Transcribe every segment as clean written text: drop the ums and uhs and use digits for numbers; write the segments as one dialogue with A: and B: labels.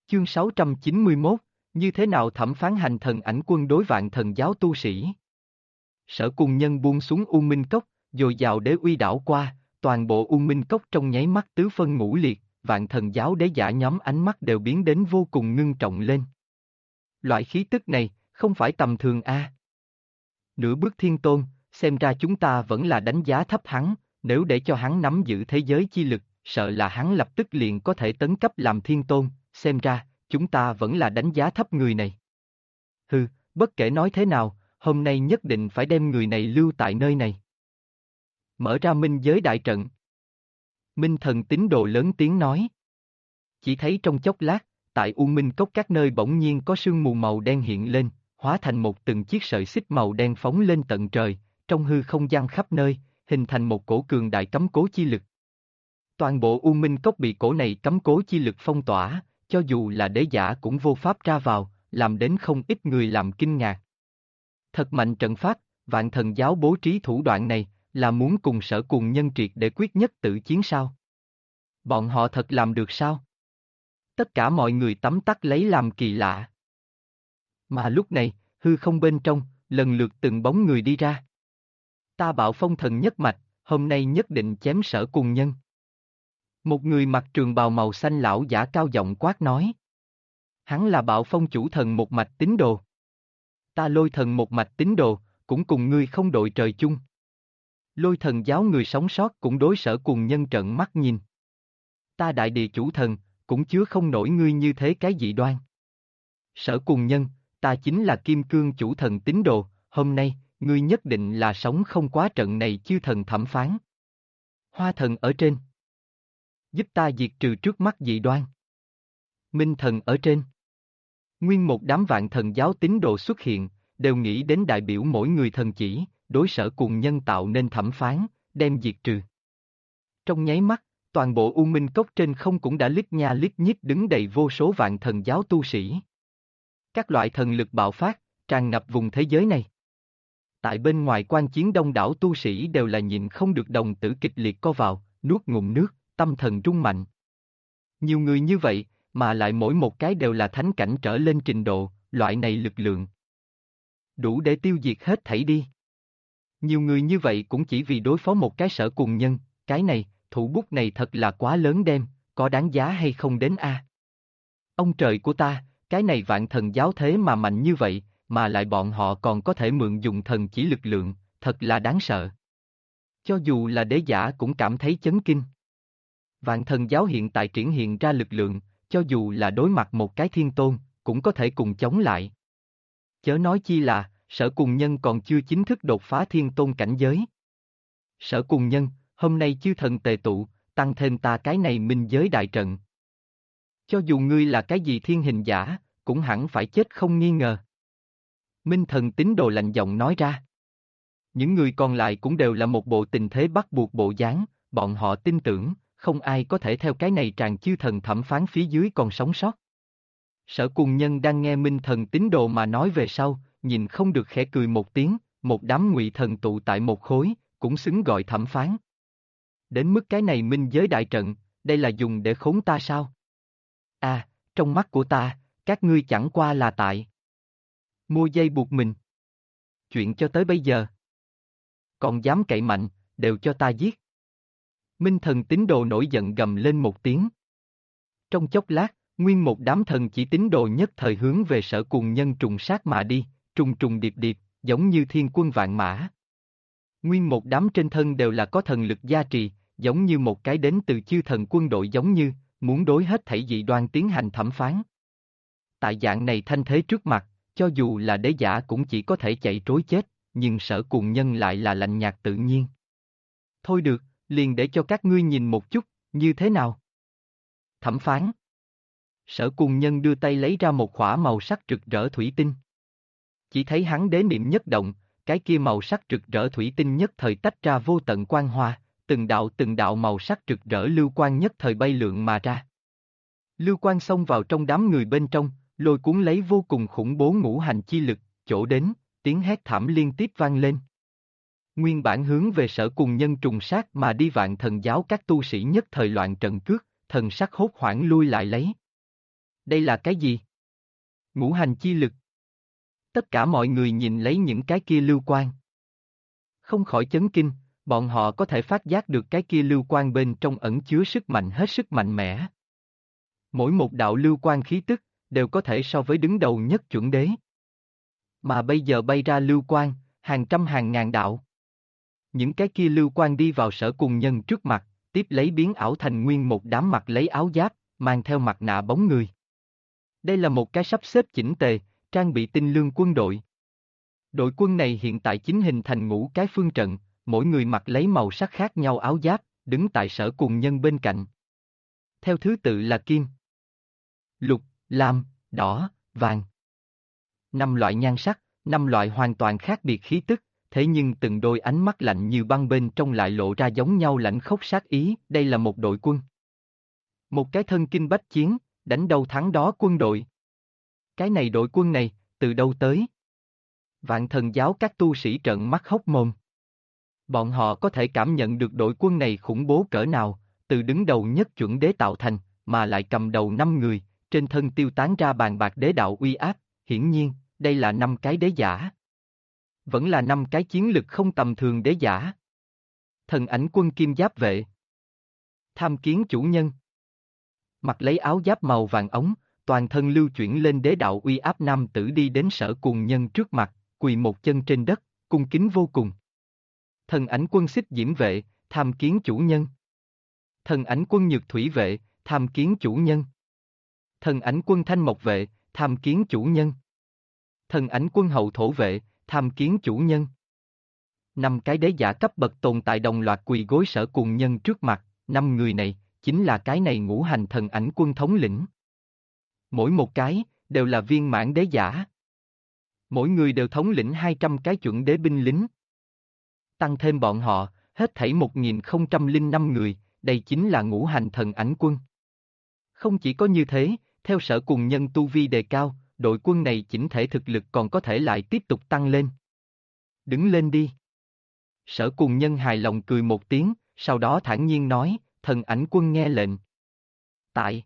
A: Chương 691, như thế nào thẩm phán hành thần ảnh quân đối vạn thần giáo tu sĩ. Sở Cùng Nhân buông xuống U Minh Cốc, dồi dào đế uy đảo qua, toàn bộ U Minh Cốc trong nháy mắt tứ phân ngũ liệt, vạn thần giáo đế giả nhóm ánh mắt đều biến đến vô cùng ngưng trọng lên. Loại khí tức này, không phải tầm thường a. Nửa bước thiên tôn, xem ra chúng ta vẫn là đánh giá thấp hắn, nếu để cho hắn nắm giữ thế giới chi lực, sợ là hắn lập tức liền có thể tấn cấp làm thiên tôn, xem ra, chúng ta vẫn là đánh giá thấp người này. Hừ, bất kể nói thế nào, hôm nay nhất định phải đem người này lưu tại nơi này. Mở ra minh giới đại trận. Minh thần tín đồ lớn tiếng nói. Chỉ thấy trong chốc lát, tại U Minh Cốc các nơi bỗng nhiên có sương mù màu đen hiện lên, hóa thành một từng chiếc sợi xích màu đen phóng lên tận trời, trong hư không gian khắp nơi, hình thành một cổ cường đại cấm cố chi lực. Toàn bộ U Minh Cốc bị cổ này cấm cố chi lực phong tỏa, cho dù là đế giả cũng vô pháp ra vào, làm đến không ít người làm kinh ngạc. Thật mạnh trận pháp, vạn thần giáo bố trí thủ đoạn này, là muốn cùng Sở Cùng Nhân triệt để quyết nhất tử chiến sao? Bọn họ thật làm được sao? Tất cả mọi người tấm tắc lấy làm kỳ lạ. Mà lúc này, hư không bên trong, lần lượt từng bóng người đi ra. Ta Bạo Phong thần nhất mạch, hôm nay nhất định chém Sở Cùng Nhân. Một người mặc trường bào màu xanh lão giả cao giọng quát nói. Hắn là Bạo Phong chủ thần một mạch tín đồ. Ta Lôi thần một mạch tín đồ, cũng cùng ngươi không đội trời chung. Lôi thần giáo người sống sót cũng đối Sở Cùng Nhân trợn mắt nhìn. Ta Đại Địa chủ thần, cũng chứa không nổi ngươi như thế cái dị đoan. Sở Cùng Nhân, ta chính là Kim Cương chủ thần tín đồ, hôm nay, ngươi nhất định là sống không quá trận này chư thần thẩm phán. Hoa thần ở trên. Giúp ta diệt trừ trước mắt dị đoan. Minh thần ở trên. Nguyên một đám vạn thần giáo tín đồ xuất hiện, đều nghĩ đến đại biểu mỗi người thần chỉ, đối Sở Cùng Nhân tạo nên thẩm phán, đem diệt trừ. Trong nháy mắt, toàn bộ U Minh Cốc trên không cũng đã lít nha lít nhít đứng đầy vô số vạn thần giáo tu sĩ. Các loại thần lực bạo phát, tràn ngập vùng thế giới này. Tại bên ngoài quan chiến đông đảo tu sĩ đều là nhịn không được đồng tử kịch liệt co vào, nuốt ngụm nước, tâm thần rung mạnh. Nhiều người như vậy, mà lại mỗi một cái đều là thánh cảnh trở lên trình độ, loại này lực lượng. Đủ để tiêu diệt hết thảy đi. Nhiều người như vậy cũng chỉ vì đối phó một cái Sở Cùng Nhân, cái này, thủ bút này thật là quá lớn đem, có đáng giá hay không đến a? Ông trời của ta, cái này vạn thần giáo thế mà mạnh như vậy, mà lại bọn họ còn có thể mượn dùng thần chỉ lực lượng, thật là đáng sợ. Cho dù là đế giả cũng cảm thấy chấn kinh. Vạn thần giáo hiện tại triển hiện ra lực lượng, cho dù là đối mặt một cái thiên tôn, cũng có thể cùng chống lại. Chớ nói chi là, Sở Cùng Nhân còn chưa chính thức đột phá thiên tôn cảnh giới. Sở Cùng Nhân, hôm nay chư thần tề tụ, tăng thêm ta cái này minh giới đại trận. Cho dù ngươi là cái gì thiên hình giả, cũng hẳn phải chết không nghi ngờ. Minh thần tín đồ lạnh giọng nói ra. Những người còn lại cũng đều là một bộ tình thế bắt buộc bộ dáng, bọn họ tin tưởng, không ai có thể theo cái này tràn chư thần thẩm phán phía dưới còn sống sót. Sở Cùng Nhân đang nghe Minh thần tín đồ mà nói về sau, nhìn không được khẽ cười một tiếng, một đám ngụy thần tụ tại một khối, cũng xứng gọi thẩm phán. Đến mức cái này minh giới đại trận, đây là dùng để khốn ta sao? À, trong mắt của ta, các ngươi chẳng qua là tại mua dây buộc mình. Chuyện cho tới bây giờ. Còn dám cậy mạnh, đều cho ta giết. Minh thần tín đồ nổi giận gầm lên một tiếng. Trong chốc lát, nguyên một đám thần chỉ tín đồ nhất thời hướng về Sở Cùng Nhân trùng sát mà đi, trùng trùng điệp điệp, giống như thiên quân vạn mã. Nguyên một đám trên thân đều là có thần lực gia trì, giống như một cái đến từ chư thần quân đội giống như, muốn đối hết thảy dị đoan tiến hành thẩm phán. Tại dạng này thanh thế trước mặt, cho dù là đế giả cũng chỉ có thể chạy trối chết, nhưng Sở Cùng Nhân lại là lạnh nhạt tự nhiên. Thôi được, liền để cho các ngươi nhìn một chút, như thế nào? Thẩm phán. Sở Cùng Nhân đưa tay lấy ra một khỏa màu sắc rực rỡ thủy tinh. Chỉ thấy hắn đế niệm nhất động, cái kia màu sắc rực rỡ thủy tinh nhất thời tách ra vô tận quang hoa, từng đạo màu sắc rực rỡ lưu quang nhất thời bay lượn mà ra. Lưu quang xông vào trong đám người bên trong, lôi cuốn lấy vô cùng khủng bố ngũ hành chi lực, chỗ đến, tiếng hét thảm liên tiếp vang lên. Nguyên bản hướng về Sở Cùng Nhân trùng sát mà đi vạn thần giáo các tu sĩ nhất thời loạn trận cước, thần sắc hốt hoảng lui lại lấy. Đây là cái gì? Ngũ hành chi lực. Tất cả mọi người nhìn lấy những cái kia lưu quang. Không khỏi chấn kinh, bọn họ có thể phát giác được cái kia lưu quang bên trong ẩn chứa sức mạnh hết sức mạnh mẽ. Mỗi một đạo lưu quang khí tức, đều có thể so với đứng đầu nhất chuẩn đế. Mà bây giờ bay ra lưu quang, hàng trăm hàng ngàn đạo. Những cái kia lưu quang đi vào Sở Cùng Nhân trước mặt, tiếp lấy biến ảo thành nguyên một đám mặc lấy áo giáp, mang theo mặt nạ bóng người. Đây là một cái sắp xếp chỉnh tề, trang bị tinh lương quân đội. Đội quân này hiện tại chính hình thành ngũ cái phương trận, mỗi người mặc lấy màu sắc khác nhau áo giáp, đứng tại Sở Cùng Nhân bên cạnh. Theo thứ tự là kim, lục, lam, đỏ, vàng. 5 loại nhan sắc, 5 loại hoàn toàn khác biệt khí tức, thế nhưng từng đôi ánh mắt lạnh như băng bên trong lại lộ ra giống nhau lãnh khốc sát ý, đây là một đội quân. Một cái thân kinh bách chiến, đánh đâu thắng đó quân đội. Cái này đội quân này, từ đâu tới? Vạn Thần giáo các tu sĩ trợn mắt hốc mồm. Bọn họ có thể cảm nhận được đội quân này khủng bố cỡ nào, từ đứng đầu nhất chuẩn đế tạo thành, mà lại cầm đầu 5 người, trên thân tiêu tán ra bàn bạc đế đạo uy áp, hiển nhiên, đây là 5 cái đế giả. Vẫn là 5 cái chiến lực không tầm thường đế giả. Thần ảnh quân kim giáp vệ. Tham kiến chủ nhân. Mặc lấy áo giáp màu vàng ống, toàn thân lưu chuyển lên đế đạo uy áp nam tử đi đến Sở Cùng Nhân trước mặt, quỳ một chân trên đất, cung kính vô cùng. Thần ảnh quân xích diễm vệ, tham kiến chủ nhân. Thần ảnh quân nhược thủy vệ, tham kiến chủ nhân. Thần ảnh quân thanh mộc vệ, tham kiến chủ nhân. Thần ảnh quân hậu thổ vệ, tham kiến chủ nhân. 5 cái đế giả cấp bậc tồn tại đồng loạt quỳ gối Sở Cùng Nhân trước mặt, 5 người này, chính là cái này ngũ hành thần ảnh quân thống lĩnh. Mỗi một cái, đều là viên mãn đế giả. Mỗi người đều thống lĩnh 200 cái chuẩn đế binh lính. Tăng thêm bọn họ, hết thảy 1005 người, đây chính là ngũ hành thần ảnh quân. Không chỉ có như thế, theo Sở Cùng Nhân tu vi đề cao, đội quân này chỉnh thể thực lực còn có thể lại tiếp tục tăng lên. Đứng lên đi. Sở Cùng Nhân hài lòng cười một tiếng, sau đó thản nhiên nói, thần ảnh quân nghe lệnh. Tại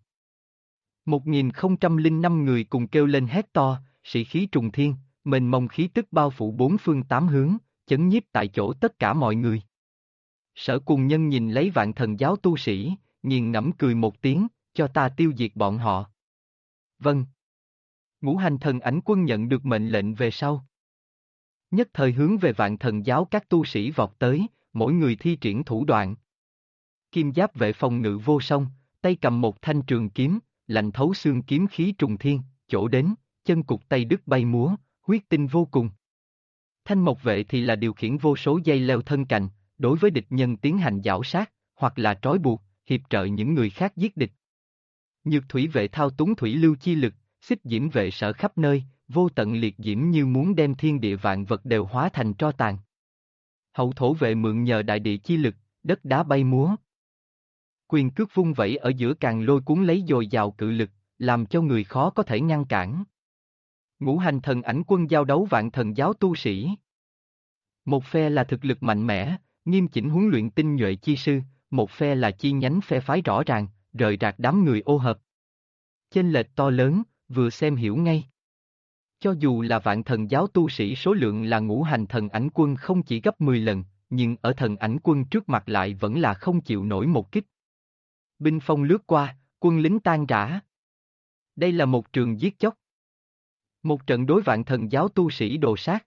A: 1005 người cùng kêu lên hét to, sĩ khí trùng thiên, mênh mông khí tức bao phủ bốn phương tám hướng, chấn nhiếp tại chỗ tất cả mọi người. Sở Cùng Nhân nhìn lấy Vạn Thần giáo tu sĩ, nghiền ngẫm cười một tiếng, cho ta tiêu diệt bọn họ. Vâng. Ngũ hành thần ảnh quân nhận được mệnh lệnh về sau. Nhất thời hướng về Vạn Thần giáo các tu sĩ vọt tới, mỗi người thi triển thủ đoạn. Kim giáp vệ phòng ngự vô song, tay cầm một thanh trường kiếm, lạnh thấu xương kiếm khí trùng thiên, chỗ đến, chân cụt tay đứt bay múa, huyết tinh vô cùng. Thanh mộc vệ thì là điều khiển vô số dây leo thân cành, đối với địch nhân tiến hành giảo sát, hoặc là trói buộc, hiệp trợ những người khác giết địch. Nhược thủy vệ thao túng thủy lưu chi lực, xích diễm vệ sở khắp nơi, vô tận liệt diễm như muốn đem thiên địa vạn vật đều hóa thành tro tàn. Hậu thổ vệ mượn nhờ đại địa chi lực, đất đá bay múa. Quyền cước vung vẩy ở giữa càng lôi cuốn lấy dồi dào cự lực, làm cho người khó có thể ngăn cản. Ngũ hành thần ảnh quân giao đấu Vạn Thần giáo tu sĩ. Một phe là thực lực mạnh mẽ, nghiêm chỉnh huấn luyện tinh nhuệ chi sư, một phe là chi nhánh phe phái rõ ràng, rời rạc đám người ô hợp. Chênh lệch to lớn, vừa xem hiểu ngay. Cho dù là Vạn Thần giáo tu sĩ số lượng là ngũ hành thần ảnh quân không chỉ gấp 10 lần, nhưng ở thần ảnh quân trước mặt lại vẫn là không chịu nổi một kích. Binh phong lướt qua, quân lính tan rã. Đây là một trường giết chóc. Một trận đối Vạn Thần giáo tu sĩ đồ sát.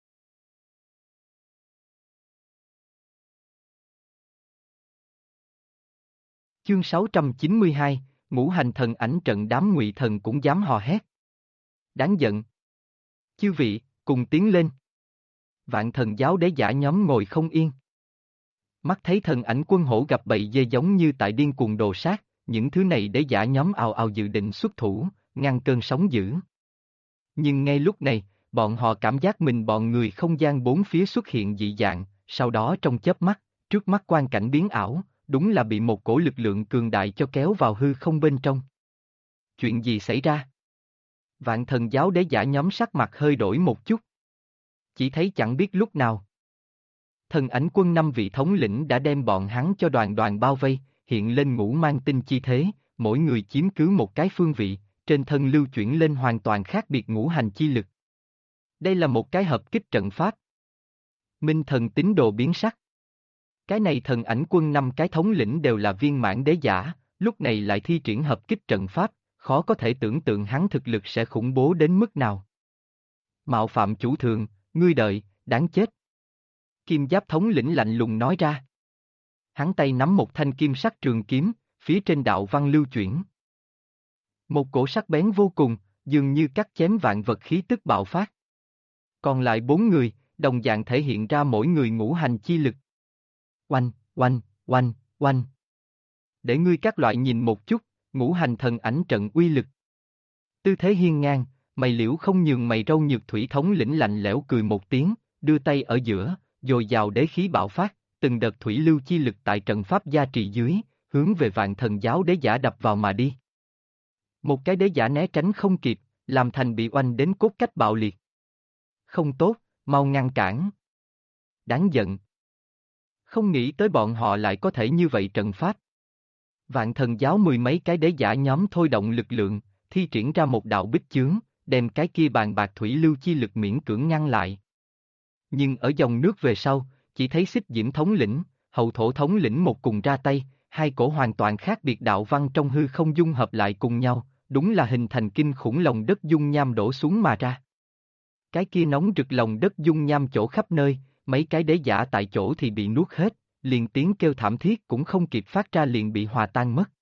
A: Chương 692, ngũ hành thần ảnh trận đám ngụy thần cũng dám hò hét. Đáng giận. Chư vị, cùng tiến lên. Vạn Thần giáo đế giả nhóm ngồi không yên. Mắt thấy thần ảnh quân hổ gặp bầy dê giống như tại điên cuồng đồ sát, những thứ này đế giả nhóm ào ào dự định xuất thủ, ngăn cơn sóng dữ. Nhưng ngay lúc này, bọn họ cảm giác mình bọn người không gian bốn phía xuất hiện dị dạng, sau đó trong chớp mắt, trước mắt quang cảnh biến ảo, đúng là bị một cổ lực lượng cường đại cho kéo vào hư không bên trong. Chuyện gì xảy ra? Vạn Thần giáo đế giả nhóm sắc mặt hơi đổi một chút. Chỉ thấy chẳng biết lúc nào. Thần ảnh quân 5 vị thống lĩnh đã đem bọn hắn cho đoàn đoàn bao vây, hiện lên ngũ mang tinh chi thế, mỗi người chiếm cứ một cái phương vị, trên thân lưu chuyển lên hoàn toàn khác biệt ngũ hành chi lực. Đây là một cái hợp kích trận pháp. Minh thần tín đồ biến sắc. Cái này thần ảnh quân 5 cái thống lĩnh đều là viên mãn đế giả, lúc này lại thi triển hợp kích trận pháp, khó có thể tưởng tượng hắn thực lực sẽ khủng bố đến mức nào. Mạo phạm chủ thượng, ngươi đợi, đáng chết. Kim Giáp thống lĩnh lạnh lùng nói ra. Hắn tay nắm một thanh kim sắc trường kiếm, phía trên đạo văn lưu chuyển. Một cổ sắc bén vô cùng, dường như cắt chém vạn vật khí tức bạo phát. Còn lại 4 người, đồng dạng thể hiện ra mỗi người ngũ hành chi lực. Oanh, oanh, oanh, oanh. Để ngươi các loại nhìn một chút, ngũ hành thần ảnh trận uy lực. Tư thế hiên ngang, mày liễu không nhường mày râu nhược thủy thống lĩnh lạnh lẽo cười một tiếng, đưa tay ở giữa, dồi dào đế khí bạo phát, từng đợt thủy lưu chi lực tại trận pháp gia trì dưới, hướng về vạn thần giáo đế giả đập vào mà đi. Một cái đế giả né tránh không kịp, làm thành bị oanh đến cốt cách bạo liệt. Không tốt, mau ngăn cản. Đáng giận. Không nghĩ tới bọn họ lại có thể như vậy trận pháp. Vạn thần giáo 10 mấy cái đế giả nhóm thôi động lực lượng, thi triển ra một đạo bích chướng, đem cái kia bàn bạc thủy lưu chi lực miễn cưỡng ngăn lại. Nhưng ở dòng nước về sau, chỉ thấy Xích Diễm thống lĩnh, Hậu Thổ thống lĩnh một cùng ra tay, hai cổ hoàn toàn khác biệt đạo văn trong hư không dung hợp lại cùng nhau, đúng là hình thành kinh khủng lòng đất dung nham đổ xuống mà ra. Cái kia nóng rực lòng đất dung nham chỗ khắp nơi, mấy cái đế giả tại chỗ thì bị nuốt hết, liền tiếng kêu thảm thiết cũng không kịp phát ra liền bị hòa tan mất.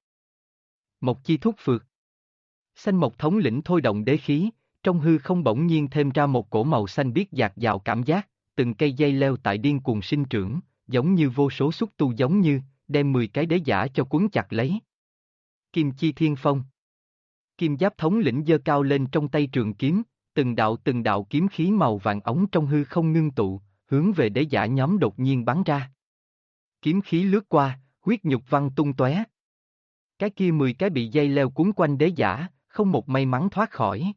A: Mộc chi thúc phược. Xanh Mộc thống lĩnh thôi động đế khí, trong hư không bỗng nhiên thêm ra một cổ màu xanh biếc dạt dào cảm giác, từng cây dây leo tại điên cuồng sinh trưởng, giống như vô số xúc tu giống như, đem 10 cái đế giả cho cuốn chặt lấy. Kim chi thiên phong. Kim Giáp thống lĩnh giơ cao lên trong tay trường kiếm, từng đạo kiếm khí màu vàng ống trong hư không ngưng tụ, hướng về đế giả nhóm đột nhiên bắn ra. Kiếm khí lướt qua, huyết nhục văng tung tóe. Cái kia 10 cái bị dây leo cuốn quanh đế giả, không một may mắn thoát khỏi.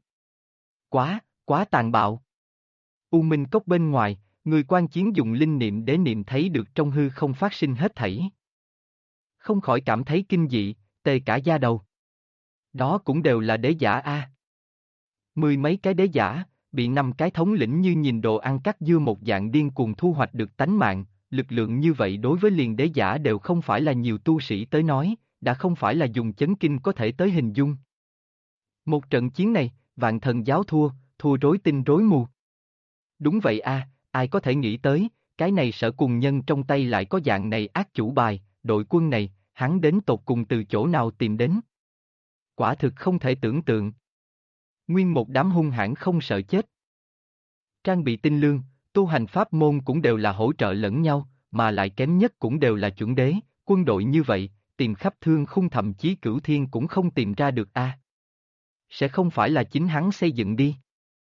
A: Quá tàn bạo. U Minh Cốc bên ngoài, người quan chiến dùng linh niệm để niệm thấy được trong hư không phát sinh hết thảy. Không khỏi cảm thấy kinh dị, tê cả da đầu. Đó cũng đều là đế giả a. 10 mấy cái đế giả, bị 5 cái thống lĩnh như nhìn đồ ăn cắt dưa một dạng điên cuồng thu hoạch được tánh mạng, lực lượng như vậy đối với liền đế giả đều không phải là nhiều tu sĩ tới nói, đã không phải là dùng chấn kinh có thể tới hình dung. Một trận chiến này, vạn thần giáo thua rối tinh rối mù. Đúng vậy a, ai có thể nghĩ tới, cái này Sở Cùng Nhân trong tay lại có dạng này ác chủ bài, đội quân này, hắn đến tột cùng từ chỗ nào tìm đến. Quả thực không thể tưởng tượng. Nguyên một đám hung hãn không sợ chết. Trang bị tinh lương, tu hành pháp môn cũng đều là hỗ trợ lẫn nhau, mà lại kém nhất cũng đều là chuẩn đế, quân đội như vậy, tìm khắp thương khung thậm chí cửu thiên cũng không tìm ra được a. Sẽ không phải là chính hắn xây dựng đi.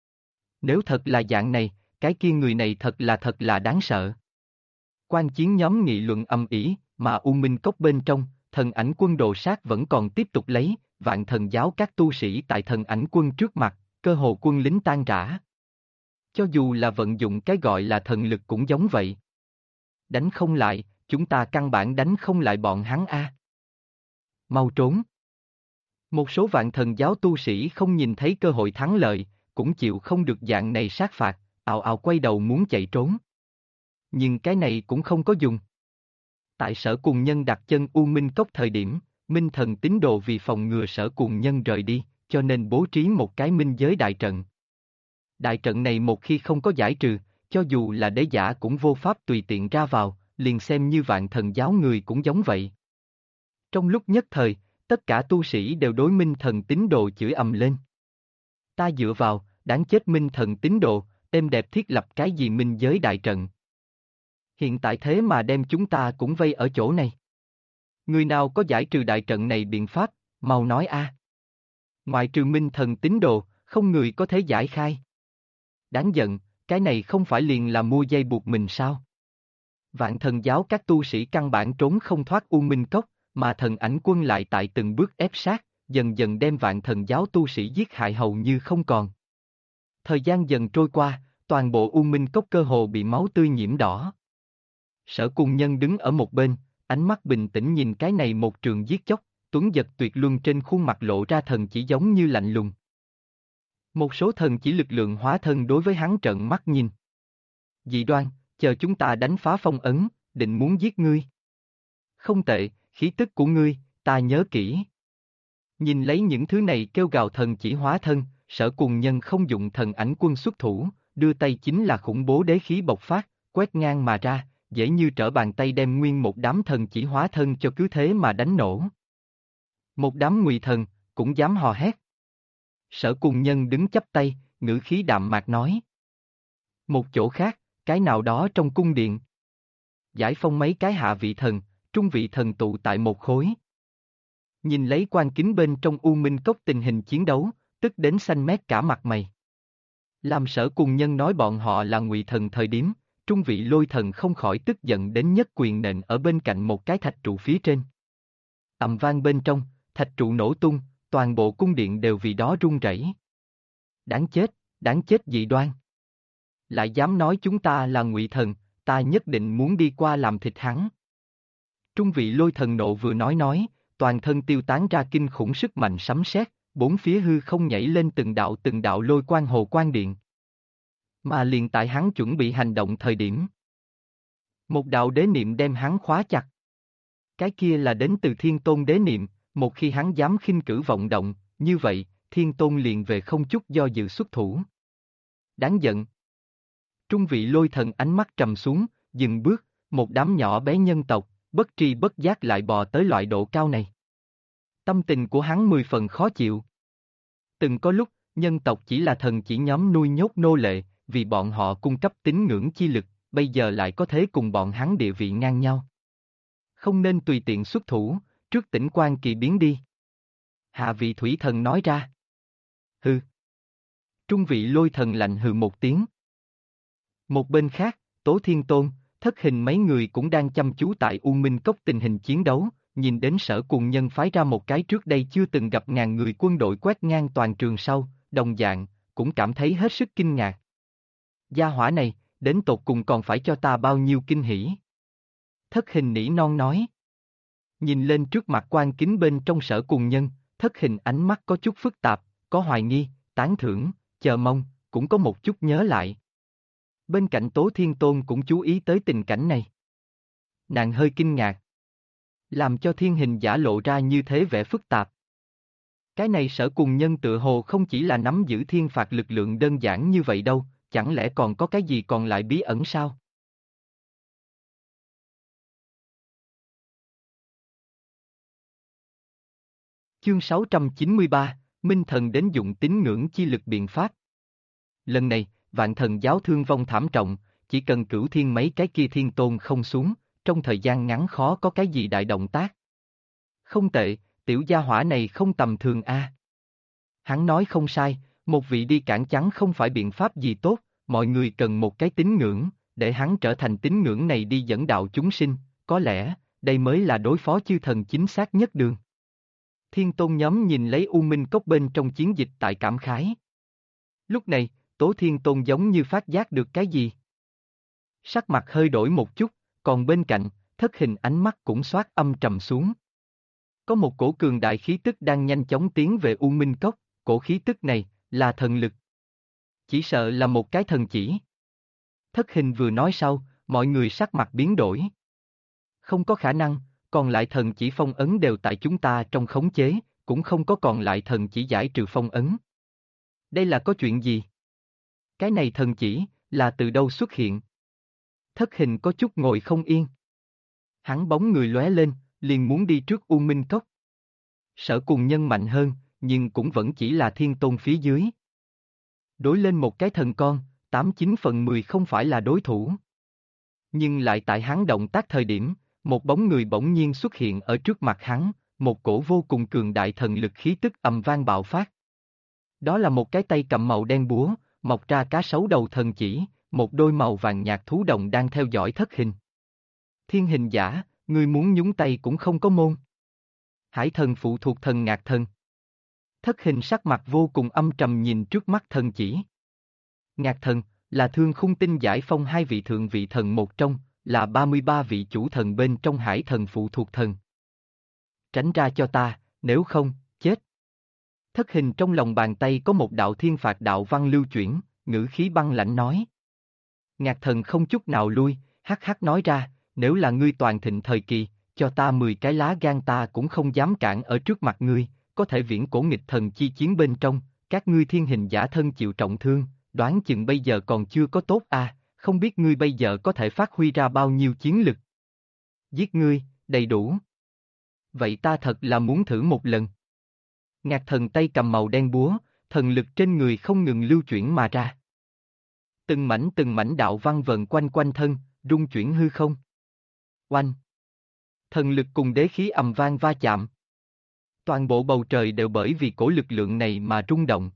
A: Nếu thật là dạng này, cái kia người này thật là đáng sợ. Quan chiến nhóm nghị luận ầm ĩ, mà U Minh Cốc bên trong, thần ảnh quân đồ sát vẫn còn tiếp tục lấy, vạn thần giáo các tu sĩ tại thần ảnh quân trước mặt, cơ hồ quân lính tan rã. Cho dù là vận dụng cái gọi là thần lực cũng giống vậy. Đánh không lại, chúng ta căn bản đánh không lại bọn hắn a. Mau trốn. Một số vạn thần giáo tu sĩ không nhìn thấy cơ hội thắng lợi, cũng chịu không được dạng này sát phạt, ào ào quay đầu muốn chạy trốn. Nhưng cái này cũng không có dùng. Tại Sở Cùng Nhân đặt chân U Minh Cốc thời điểm, Minh Thần tín đồ vì phòng ngừa Sở Cùng Nhân rời đi, cho nên bố trí một cái minh giới đại trận. Đại trận này một khi không có giải trừ, cho dù là đế giả cũng vô pháp tùy tiện ra vào, liền xem như vạn thần giáo người cũng giống vậy. Trong lúc nhất thời, tất cả tu sĩ đều đối Minh Thần tín đồ chửi ầm lên. Ta dựa vào, đáng chết Minh Thần tín đồ, êm đẹp thiết lập cái gì minh giới đại trận. Hiện tại thế mà đem chúng ta cũng vây ở chỗ này. Người nào có giải trừ đại trận này biện pháp, mau nói a. Ngoại trừ Minh Thần tín đồ, không người có thể giải khai. Đáng giận, cái này không phải liền là mua dây buộc mình sao? Vạn thần giáo các tu sĩ căn bản trốn không thoát U Minh Cốc, mà thần ảnh quân lại tại từng bước ép sát, dần dần đem vạn thần giáo tu sĩ giết hại hầu như không còn. Thời gian dần trôi qua, toàn bộ U Minh Cốc cơ hồ bị máu tươi nhiễm đỏ. Sở Cùng Nhân đứng ở một bên, ánh mắt bình tĩnh nhìn cái này một trường giết chóc, tuấn giật tuyệt luân trên khuôn mặt lộ ra thần chỉ giống như lạnh lùng. Một số thần chỉ lực lượng hóa thân đối với hắn trợn mắt nhìn. Dị Đoan, chờ chúng ta đánh phá phong ấn, định muốn giết ngươi. Không tệ, khí tức của ngươi, ta nhớ kỹ. Nhìn lấy những thứ này kêu gào thần chỉ hóa thân, Sở Cùng Nhân không dụng thần ảnh quân xuất thủ, đưa tay chính là khủng bố đế khí bộc phát, quét ngang mà ra, dễ như trở bàn tay đem nguyên một đám thần chỉ hóa thân cho cứ thế mà đánh nổ. Một đám ngụy thần, cũng dám hò hét. Sở Cùng Nhân đứng chắp tay, ngữ khí đạm mạc nói. Một chỗ khác, cái nào đó trong cung điện. Giải phong mấy cái hạ vị thần, trung vị thần tụ tại một khối. Nhìn lấy quan kính bên trong U Minh Cốc tình hình chiến đấu, tức đến xanh mét cả mặt mày. Làm Sở Cùng Nhân nói bọn họ là ngụy thần thời điểm, trung vị lôi thần không khỏi tức giận đến nhất quyền nện ở bên cạnh một cái thạch trụ phía trên. Ầm vang bên trong, thạch trụ nổ tung, toàn bộ cung điện đều vì đó rung rẩy. Đáng chết Dị Đoan. Lại dám nói chúng ta là ngụy thần, ta nhất định muốn đi qua làm thịt hắn. Trung vị lôi thần nộ vừa nói, toàn thân tiêu tán ra kinh khủng sức mạnh sấm sét, bốn phía hư không nhảy lên từng đạo lôi quang hồ quang điện. Mà liền tại hắn chuẩn bị hành động thời điểm, một đạo đế niệm đem hắn khóa chặt. Cái kia là đến từ Thiên Tôn đế niệm, một khi hắn dám khinh cử vọng động, như vậy, Thiên Tôn liền về không chút do dự xuất thủ. Đáng giận. Trung vị lôi thần ánh mắt trầm xuống, dừng bước, một đám nhỏ bé nhân tộc, bất tri bất giác lại bò tới loại độ cao này. Tâm tình của hắn 10 phần khó chịu. Từng có lúc, nhân tộc chỉ là thần chỉ nhóm nuôi nhốt nô lệ, vì bọn họ cung cấp tín ngưỡng chi lực, bây giờ lại có thể cùng bọn hắn địa vị ngang nhau. Không nên tùy tiện xuất thủ, trước tỉnh quan kỳ biến đi. Hạ vị thủy thần nói ra. Hừ. Trung vị lôi thần lạnh hừ một tiếng. Một bên khác, Tố Thiên Tôn, Thất Hình mấy người cũng đang chăm chú tại U Minh Cốc tình hình chiến đấu, nhìn đến Sở Cùng Nhân phái ra một cái trước đây chưa từng gặp ngàn người quân đội quét ngang toàn trường sau, đồng dạng, cũng cảm thấy hết sức kinh ngạc. Gia hỏa này, đến tột cùng còn phải cho ta bao nhiêu kinh hỉ. Thất Hình nỉ non nói. Nhìn lên trước mặt quan kính bên trong Sở Cùng Nhân, Thất Hình ánh mắt có chút phức tạp, có hoài nghi, tán thưởng, chờ mong, cũng có một chút nhớ lại. Bên cạnh Tố Thiên Tôn cũng chú ý tới tình cảnh này. Nàng hơi kinh ngạc. Làm cho thiên hình giả lộ ra như thế vẻ phức tạp. Cái này Sở Cùng Nhân tựa hồ không chỉ là nắm giữ thiên phạt lực lượng đơn giản như vậy đâu, chẳng lẽ còn có cái gì còn lại bí ẩn sao? Chương 693, Minh Thần đến dụng tín ngưỡng chi lực biện pháp. Lần này, Vạn Thần giáo thương vong thảm trọng, chỉ cần Cửu Thiên mấy cái kia thiên tôn không xuống, trong thời gian ngắn khó có cái gì đại động tác. Không tệ, tiểu gia hỏa này không tầm thường a. Hắn nói không sai, một vị đi cản chắn không phải biện pháp gì tốt, mọi người cần một cái tín ngưỡng, để hắn trở thành tín ngưỡng này đi dẫn đạo chúng sinh, có lẽ, đây mới là đối phó chư thần chính xác nhất đường. Thiên tôn nhóm nhìn lấy U Minh Cốc bên trong chiến dịch tại cảm khái. Lúc này, Tố Thiên Tôn giống như phát giác được cái gì. Sắc mặt hơi đổi một chút, còn bên cạnh, Thất Hình ánh mắt cũng xoát âm trầm xuống. Có một cổ cường đại khí tức đang nhanh chóng tiến về U Minh Cốc, cổ khí tức này, là thần lực. Chỉ sợ là một cái thần chỉ. Thất Hình vừa nói sau, mọi người sắc mặt biến đổi. Không có khả năng, còn lại thần chỉ phong ấn đều tại chúng ta trong khống chế, cũng không có còn lại thần chỉ giải trừ phong ấn. Đây là có chuyện gì? Cái này thần chỉ, là từ đâu xuất hiện? Thất Hình có chút ngồi không yên. Hắn bóng người lóe lên, liền muốn đi trước U Minh Cốc. Sở Cùng Nhân mạnh hơn, nhưng cũng vẫn chỉ là thiên tôn phía dưới. Đối lên một cái thần con, 89/10 không phải là đối thủ. Nhưng lại tại hắn động tác thời điểm, một bóng người bỗng nhiên xuất hiện ở trước mặt hắn, một cổ vô cùng cường đại thần lực khí tức ầm vang bạo phát. Đó là một cái tay cầm màu đen búa, mọc ra cá sấu đầu thần chỉ, một đôi màu vàng nhạt thú đồng đang theo dõi Thất Hình. Thiên hình giả, ngươi muốn nhúng tay cũng không có môn. Hải thần phụ thuộc thần Ngạc Thần. Thất Hình sắc mặt vô cùng âm trầm nhìn trước mắt thần chỉ. Ngạc Thần, là Thương Khung Tinh giải phong hai vị thượng vị thần một trong, là 33 vị chủ thần bên trong hải thần phụ thuộc thần. tránh ra cho ta, nếu không, chết. Thất hình trong lòng bàn tay có một đạo thiên phạt đạo văn lưu chuyển, ngữ khí băng lãnh nói. Ngạc Thần không chút nào lui, hắc hắc nói ra, nếu là ngươi toàn thịnh thời kỳ, cho ta 10 cái lá gan ta cũng không dám cản ở trước mặt ngươi, có thể viễn cổ nghịch thần chi chiến bên trong, các ngươi thiên hình giả thân chịu trọng thương, đoán chừng bây giờ còn chưa có tốt không biết ngươi bây giờ có thể phát huy ra bao nhiêu chiến lực. Giết ngươi, đầy đủ. Vậy ta thật là muốn thử một lần. Ngạc Thần tay cầm màu đen búa, thần lực trên người không ngừng lưu chuyển mà ra. Từng mảnh đạo văn vần quanh quanh thân, rung chuyển hư không. Oanh! Thần lực cùng đế khí ầm vang va chạm. Toàn bộ bầu trời đều bởi vì cổ lực lượng này mà rung động.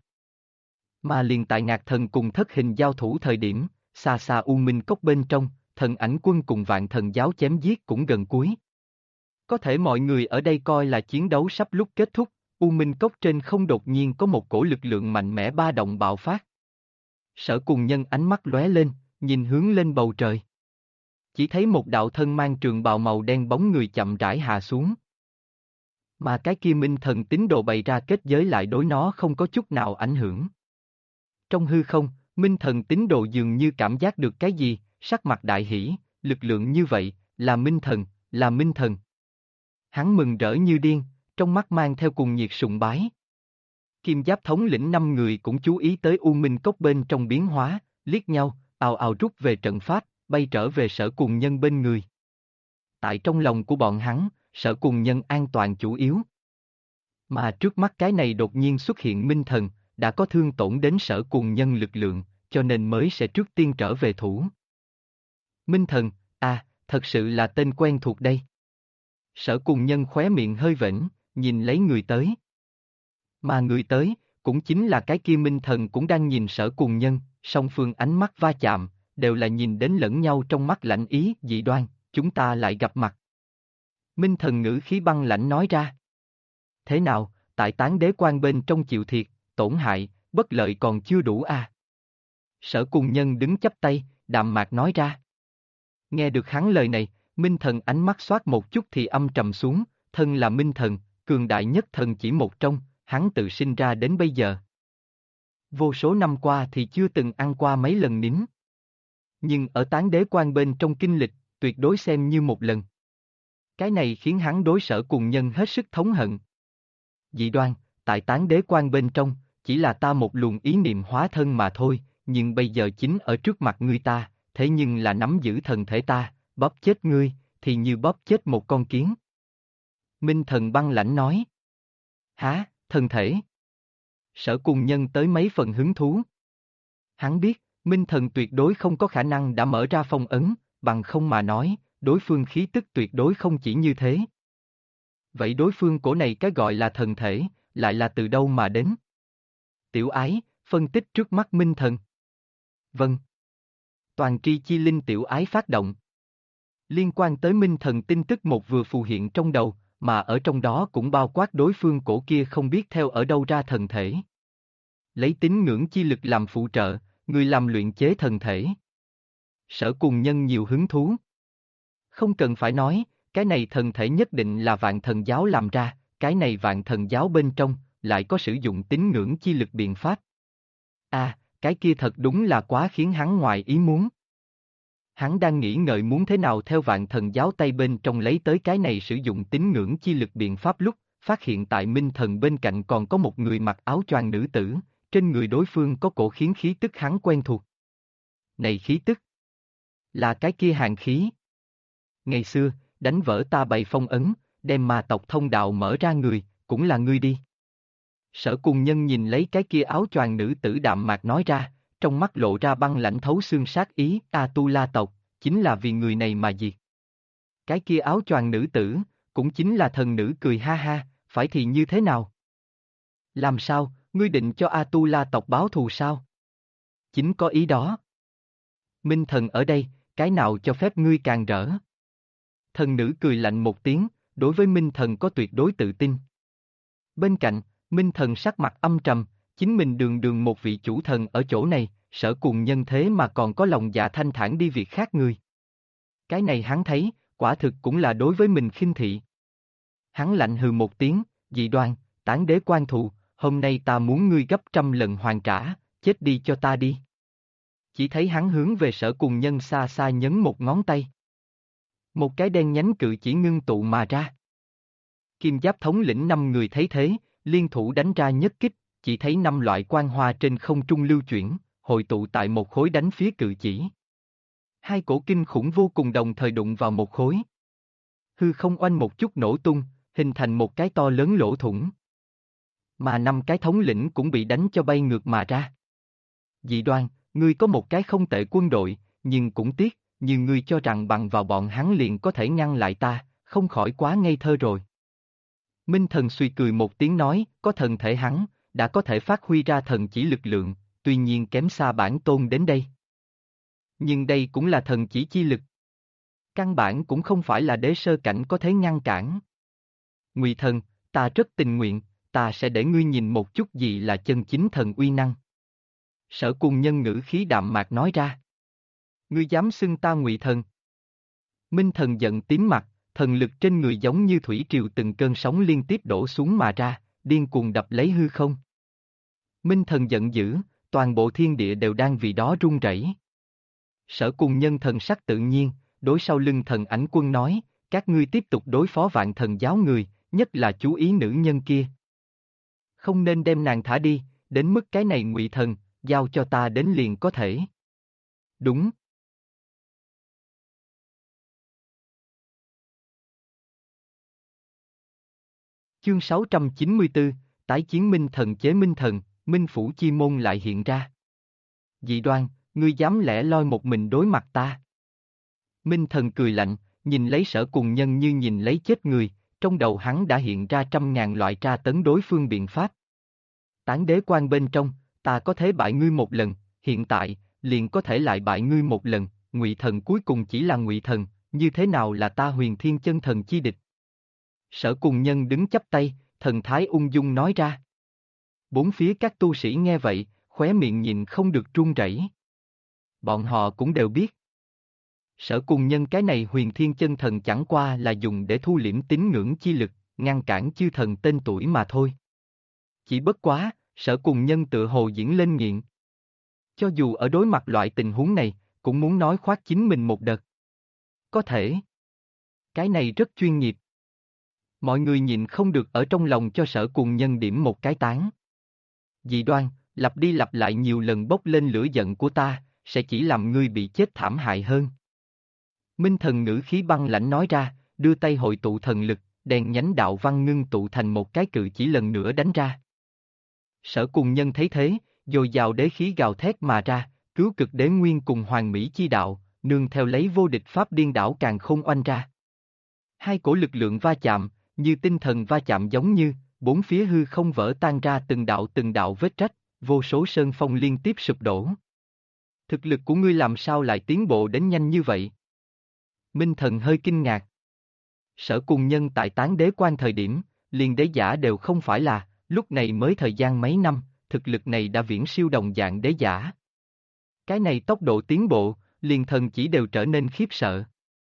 A: Mà liền tại Ngạc Thần cùng thất hình giao thủ thời điểm, xa xa U Minh Cốc bên trong, thần ảnh quân cùng vạn thần giáo chém giết cũng gần cuối. Có thể mọi người ở đây coi là chiến đấu sắp lúc kết thúc, U Minh Cốc trên không đột nhiên có một cổ lực lượng mạnh mẽ ba động bạo phát. Sở Cùng Nhân ánh mắt lóe lên, nhìn hướng lên bầu trời. Chỉ thấy một đạo thân mang trường bào màu đen bóng người chậm rãi hạ xuống. Mà cái kia minh thần tín đồ bày ra kết giới lại đối nó không có chút nào ảnh hưởng. Trong hư không, minh thần tín đồ dường như cảm giác được cái gì, sắc mặt đại hỉ, lực lượng như vậy, là minh thần, là minh thần. Hắn mừng rỡ như điên, trong mắt mang theo cùng nhiệt sùng bái. Kim Giáp thống lĩnh 5 người cũng chú ý tới U Minh Cốc bên trong biến hóa, liếc nhau, ào ào rút về trận pháp, bay trở về Sở Cùng Nhân bên người. Tại trong lòng của bọn hắn, Sở Cùng Nhân an toàn chủ yếu. Mà trước mắt cái này đột nhiên xuất hiện minh thần, đã có thương tổn đến Sở Cùng Nhân lực lượng, cho nên mới sẽ trước tiên trở về thủ. Minh thần, thật sự là tên quen thuộc đây. Sở Cùng Nhân khóe miệng hơi vểnh, nhìn lấy người tới. Mà người tới, cũng chính là cái kia minh thần cũng đang nhìn Sở Cùng Nhân, song phương ánh mắt va chạm, đều là nhìn đến lẫn nhau trong mắt lạnh ý, dị đoan, chúng ta lại gặp mặt. Minh thần ngữ khí băng lãnh nói ra. Thế nào, tại Tán Đế Quan bên trong chịu thiệt, tổn hại, bất lợi còn chưa đủ Sở Cùng Nhân đứng chắp tay, đạm mạc nói ra. Nghe được hắn lời này, minh thần ánh mắt xoát một chút thì âm trầm xuống, thân là minh thần, cường đại nhất thần chỉ một trong, hắn tự sinh ra đến bây giờ. Vô số năm qua thì chưa từng ăn qua mấy lần nín. Nhưng ở Tán Đế Quan bên trong kinh lịch, tuyệt đối xem như một lần. Cái này khiến hắn đối Sở Cùng Nhân hết sức thống hận. Dị đoan, tại Tán Đế Quan bên trong, chỉ là ta một luồng ý niệm hóa thân mà thôi, nhưng bây giờ chính ở trước mặt ngươi ta, thế nhưng là nắm giữ thần thể ta, bóp chết ngươi, thì như bóp chết một con kiến. Minh thần băng lãnh nói. Hả, thần thể? Sở Cùng Nhân tới mấy phần hứng thú. Hắn biết, minh thần tuyệt đối không có khả năng đã mở ra phong ấn, bằng không mà nói, đối phương khí tức tuyệt đối không chỉ như thế. Vậy đối phương cổ này cái gọi là thần thể, lại là từ đâu mà đến? Tiểu Ái, phân tích trước mắt minh thần. Vâng. Toàn tri chi linh Tiểu Ái phát động. Liên quan tới minh thần tin tức một vừa phù hiện trong đầu, mà ở trong đó cũng bao quát đối phương cổ kia không biết theo ở đâu ra thần thể. Lấy tín ngưỡng chi lực làm phụ trợ, người làm luyện chế thần thể. Sở Cùng Nhân nhiều hứng thú. Không cần phải nói, cái này thần thể nhất định là vạn thần giáo làm ra, cái này vạn thần giáo bên trong, lại có sử dụng tín ngưỡng chi lực biện pháp. Cái kia thật đúng là quá khiến hắn ngoài ý muốn. Hắn đang nghĩ ngợi muốn thế nào theo vạn thần giáo tay bên trong lấy tới cái này sử dụng tín ngưỡng chi lực biện pháp lúc, phát hiện tại minh thần bên cạnh còn có một người mặc áo choàng nữ tử, trên người đối phương có cổ khiến khí tức hắn quen thuộc. Này khí tức! Là cái kia hàn khí. Ngày xưa, đánh vỡ ta bày phong ấn, đem ma tộc thông đạo mở ra người, cũng là ngươi đi. Sở Cùng Nhân nhìn lấy cái kia áo choàng nữ tử đạm mạc nói ra, trong mắt lộ ra băng lãnh thấu xương sát ý, A-tu-la tộc, chính là vì người này mà diệt. Cái kia áo choàng nữ tử, cũng chính là thần nữ cười ha ha, phải thì như thế nào? Làm sao, ngươi định cho A-tu-la tộc báo thù sao? Chính có ý đó. Minh thần ở đây, cái nào cho phép ngươi càng rỡ? Thần nữ cười lạnh một tiếng, đối với Minh thần có tuyệt đối tự tin. Bên cạnh, Minh thần sắc mặt âm trầm, chính mình đường đường một vị chủ thần ở chỗ này, Sở Cùng Nhân thế mà còn có lòng dạ thanh thản đi việc khác người. Cái này hắn thấy, quả thực cũng là đối với mình khinh thị. Hắn lạnh hừ một tiếng, dị đoan, tán đế quan thù, hôm nay ta muốn ngươi gấp 100 lần hoàn trả, chết đi cho ta đi. Chỉ thấy hắn hướng về Sở Cùng Nhân xa xa nhấn một ngón tay. Một cái đen nhánh cự chỉ ngưng tụ mà ra. Kim Giáp thống lĩnh 5 người thấy thế, liên thủ đánh ra nhất kích, chỉ thấy 5 loại quang hoa trên không trung lưu chuyển, hội tụ tại một khối đánh phía cự chỉ. Hai cổ kinh khủng vô cùng đồng thời đụng vào một khối. Hư không oanh một chút nổ tung, hình thành một cái to lớn lỗ thủng. Mà 5 cái thống lĩnh cũng bị đánh cho bay ngược mà ra. Dị đoan, ngươi có một cái không tệ quân đội, nhưng cũng tiếc, như ngươi cho rằng bằng vào bọn hắn liền có thể ngăn lại ta, không khỏi quá ngây thơ rồi. Minh Thần suy cười một tiếng nói, có thần thể hắn, đã có thể phát huy ra thần chỉ lực lượng, tuy nhiên kém xa bản tôn đến đây. Nhưng đây cũng là thần chỉ chi lực. Căn bản cũng không phải là đế sơ cảnh có thể ngăn cản. Ngụy Thần, ta rất tình nguyện, ta sẽ để ngươi nhìn một chút gì là chân chính thần uy năng. Sở Cùng Nhân ngữ khí đạm mạc nói ra. Ngươi dám xưng ta Ngụy Thần? Minh Thần giận tím mặt, thần lực trên người giống như thủy triều từng cơn sóng liên tiếp đổ xuống mà ra, điên cuồng đập lấy hư không. Minh Thần giận dữ, toàn bộ thiên địa đều đang vì đó run rẩy. Sở Cùng Nhân thần sắc tự nhiên, đối sau lưng thần ảnh quân nói, các ngươi tiếp tục đối phó vạn thần giáo người, nhất là chú ý nữ nhân kia. Không nên đem nàng thả đi, đến mức cái này Ngụy Thần, giao cho ta đến liền có thể. Đúng. Chương 694, tái chiến Minh Thần chế Minh Thần, Minh Phủ Chi Môn lại hiện ra. Dị đoan, ngươi dám lẻ loi một mình đối mặt ta. Minh Thần cười lạnh, nhìn lấy Sở Cùng Nhân như nhìn lấy chết người, trong đầu hắn đã hiện ra 100.000 loại tra tấn đối phương biện pháp. Tán đế quan bên trong, ta có thể bại ngươi một lần, hiện tại, liền có thể lại bại ngươi một lần, Ngụy Thần cuối cùng chỉ là Ngụy Thần, như thế nào là ta Huyền Thiên chân thần chi địch? Sở Cùng Nhân đứng chắp tay, thần thái ung dung nói ra. Bốn phía các tu sĩ nghe vậy, khóe miệng nhìn không được run rẩy. Bọn họ cũng đều biết. Sở Cùng Nhân cái này Huyền Thiên chân thần chẳng qua là dùng để thu liễm tín ngưỡng chi lực, ngăn cản chư thần tên tuổi mà thôi. Chỉ bất quá, Sở Cùng Nhân tự hồ diễn lên nghiện. Cho dù ở đối mặt loại tình huống này, cũng muốn nói khoác chính mình một đợt. Có thể. Cái này rất chuyên nghiệp. Mọi người nhìn không được ở trong lòng cho Sở Cùng Nhân điểm một cái tán. Dị đoan, lặp đi lặp lại nhiều lần bốc lên lửa giận của ta, sẽ chỉ làm ngươi bị chết thảm hại hơn. Minh Thần ngữ khí băng lãnh nói ra, đưa tay hội tụ thần lực, đèn nhánh đạo văn ngưng tụ thành một cái cự chỉ lần nữa đánh ra. Sở Cùng Nhân thấy thế, dồi dào đế khí gào thét mà ra, cứu cực đế nguyên cùng hoàng mỹ chi đạo, nương theo lấy vô địch pháp điên đảo càng không oanh ra. Hai cổ lực lượng va chạm, như tinh thần va chạm giống như, bốn phía hư không vỡ tan ra từng đạo vết rách, vô số sơn phong liên tiếp sụp đổ. Thực lực của ngươi làm sao lại tiến bộ đến nhanh như vậy? Minh Thần hơi kinh ngạc. Sở Cùng Nhân tại tán đế quan thời điểm, liền đế giả đều không phải là, lúc này mới thời gian mấy năm, thực lực này đã viễn siêu đồng dạng đế giả. Cái này tốc độ tiến bộ, liền thần chỉ đều trở nên khiếp sợ.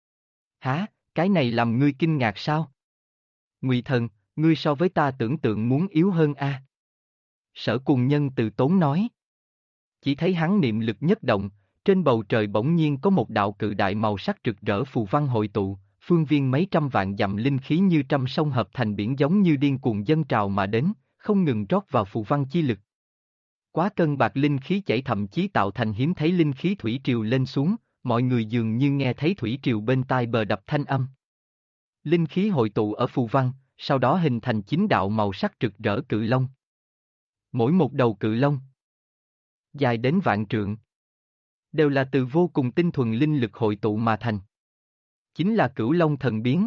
A: Hả, cái này làm ngươi kinh ngạc sao? Ngụy Thần, ngươi so với ta tưởng tượng muốn yếu hơn a. Sở Cùng Nhân từ tốn nói. Chỉ thấy hắn niệm lực nhất động, trên bầu trời bỗng nhiên có một đạo cự đại màu sắc rực rỡ phù văn hội tụ, phương viên mấy trăm vạn dặm linh khí như trăm sông hợp thành biển giống như điên cuồng dâng trào mà đến, không ngừng rót vào phù văn chi lực. Quá cân bạc linh khí chảy thậm chí tạo thành hiếm thấy linh khí thủy triều lên xuống, mọi người dường như nghe thấy thủy triều bên tai bờ đập thanh âm. Linh khí hội tụ ở phù văn, sau đó hình thành 9 đạo màu sắc rực rỡ cự long. Mỗi một đầu cự long dài đến vạn trượng, đều là từ vô cùng tinh thuần linh lực hội tụ mà thành. Chính là Cửu Long thần biến.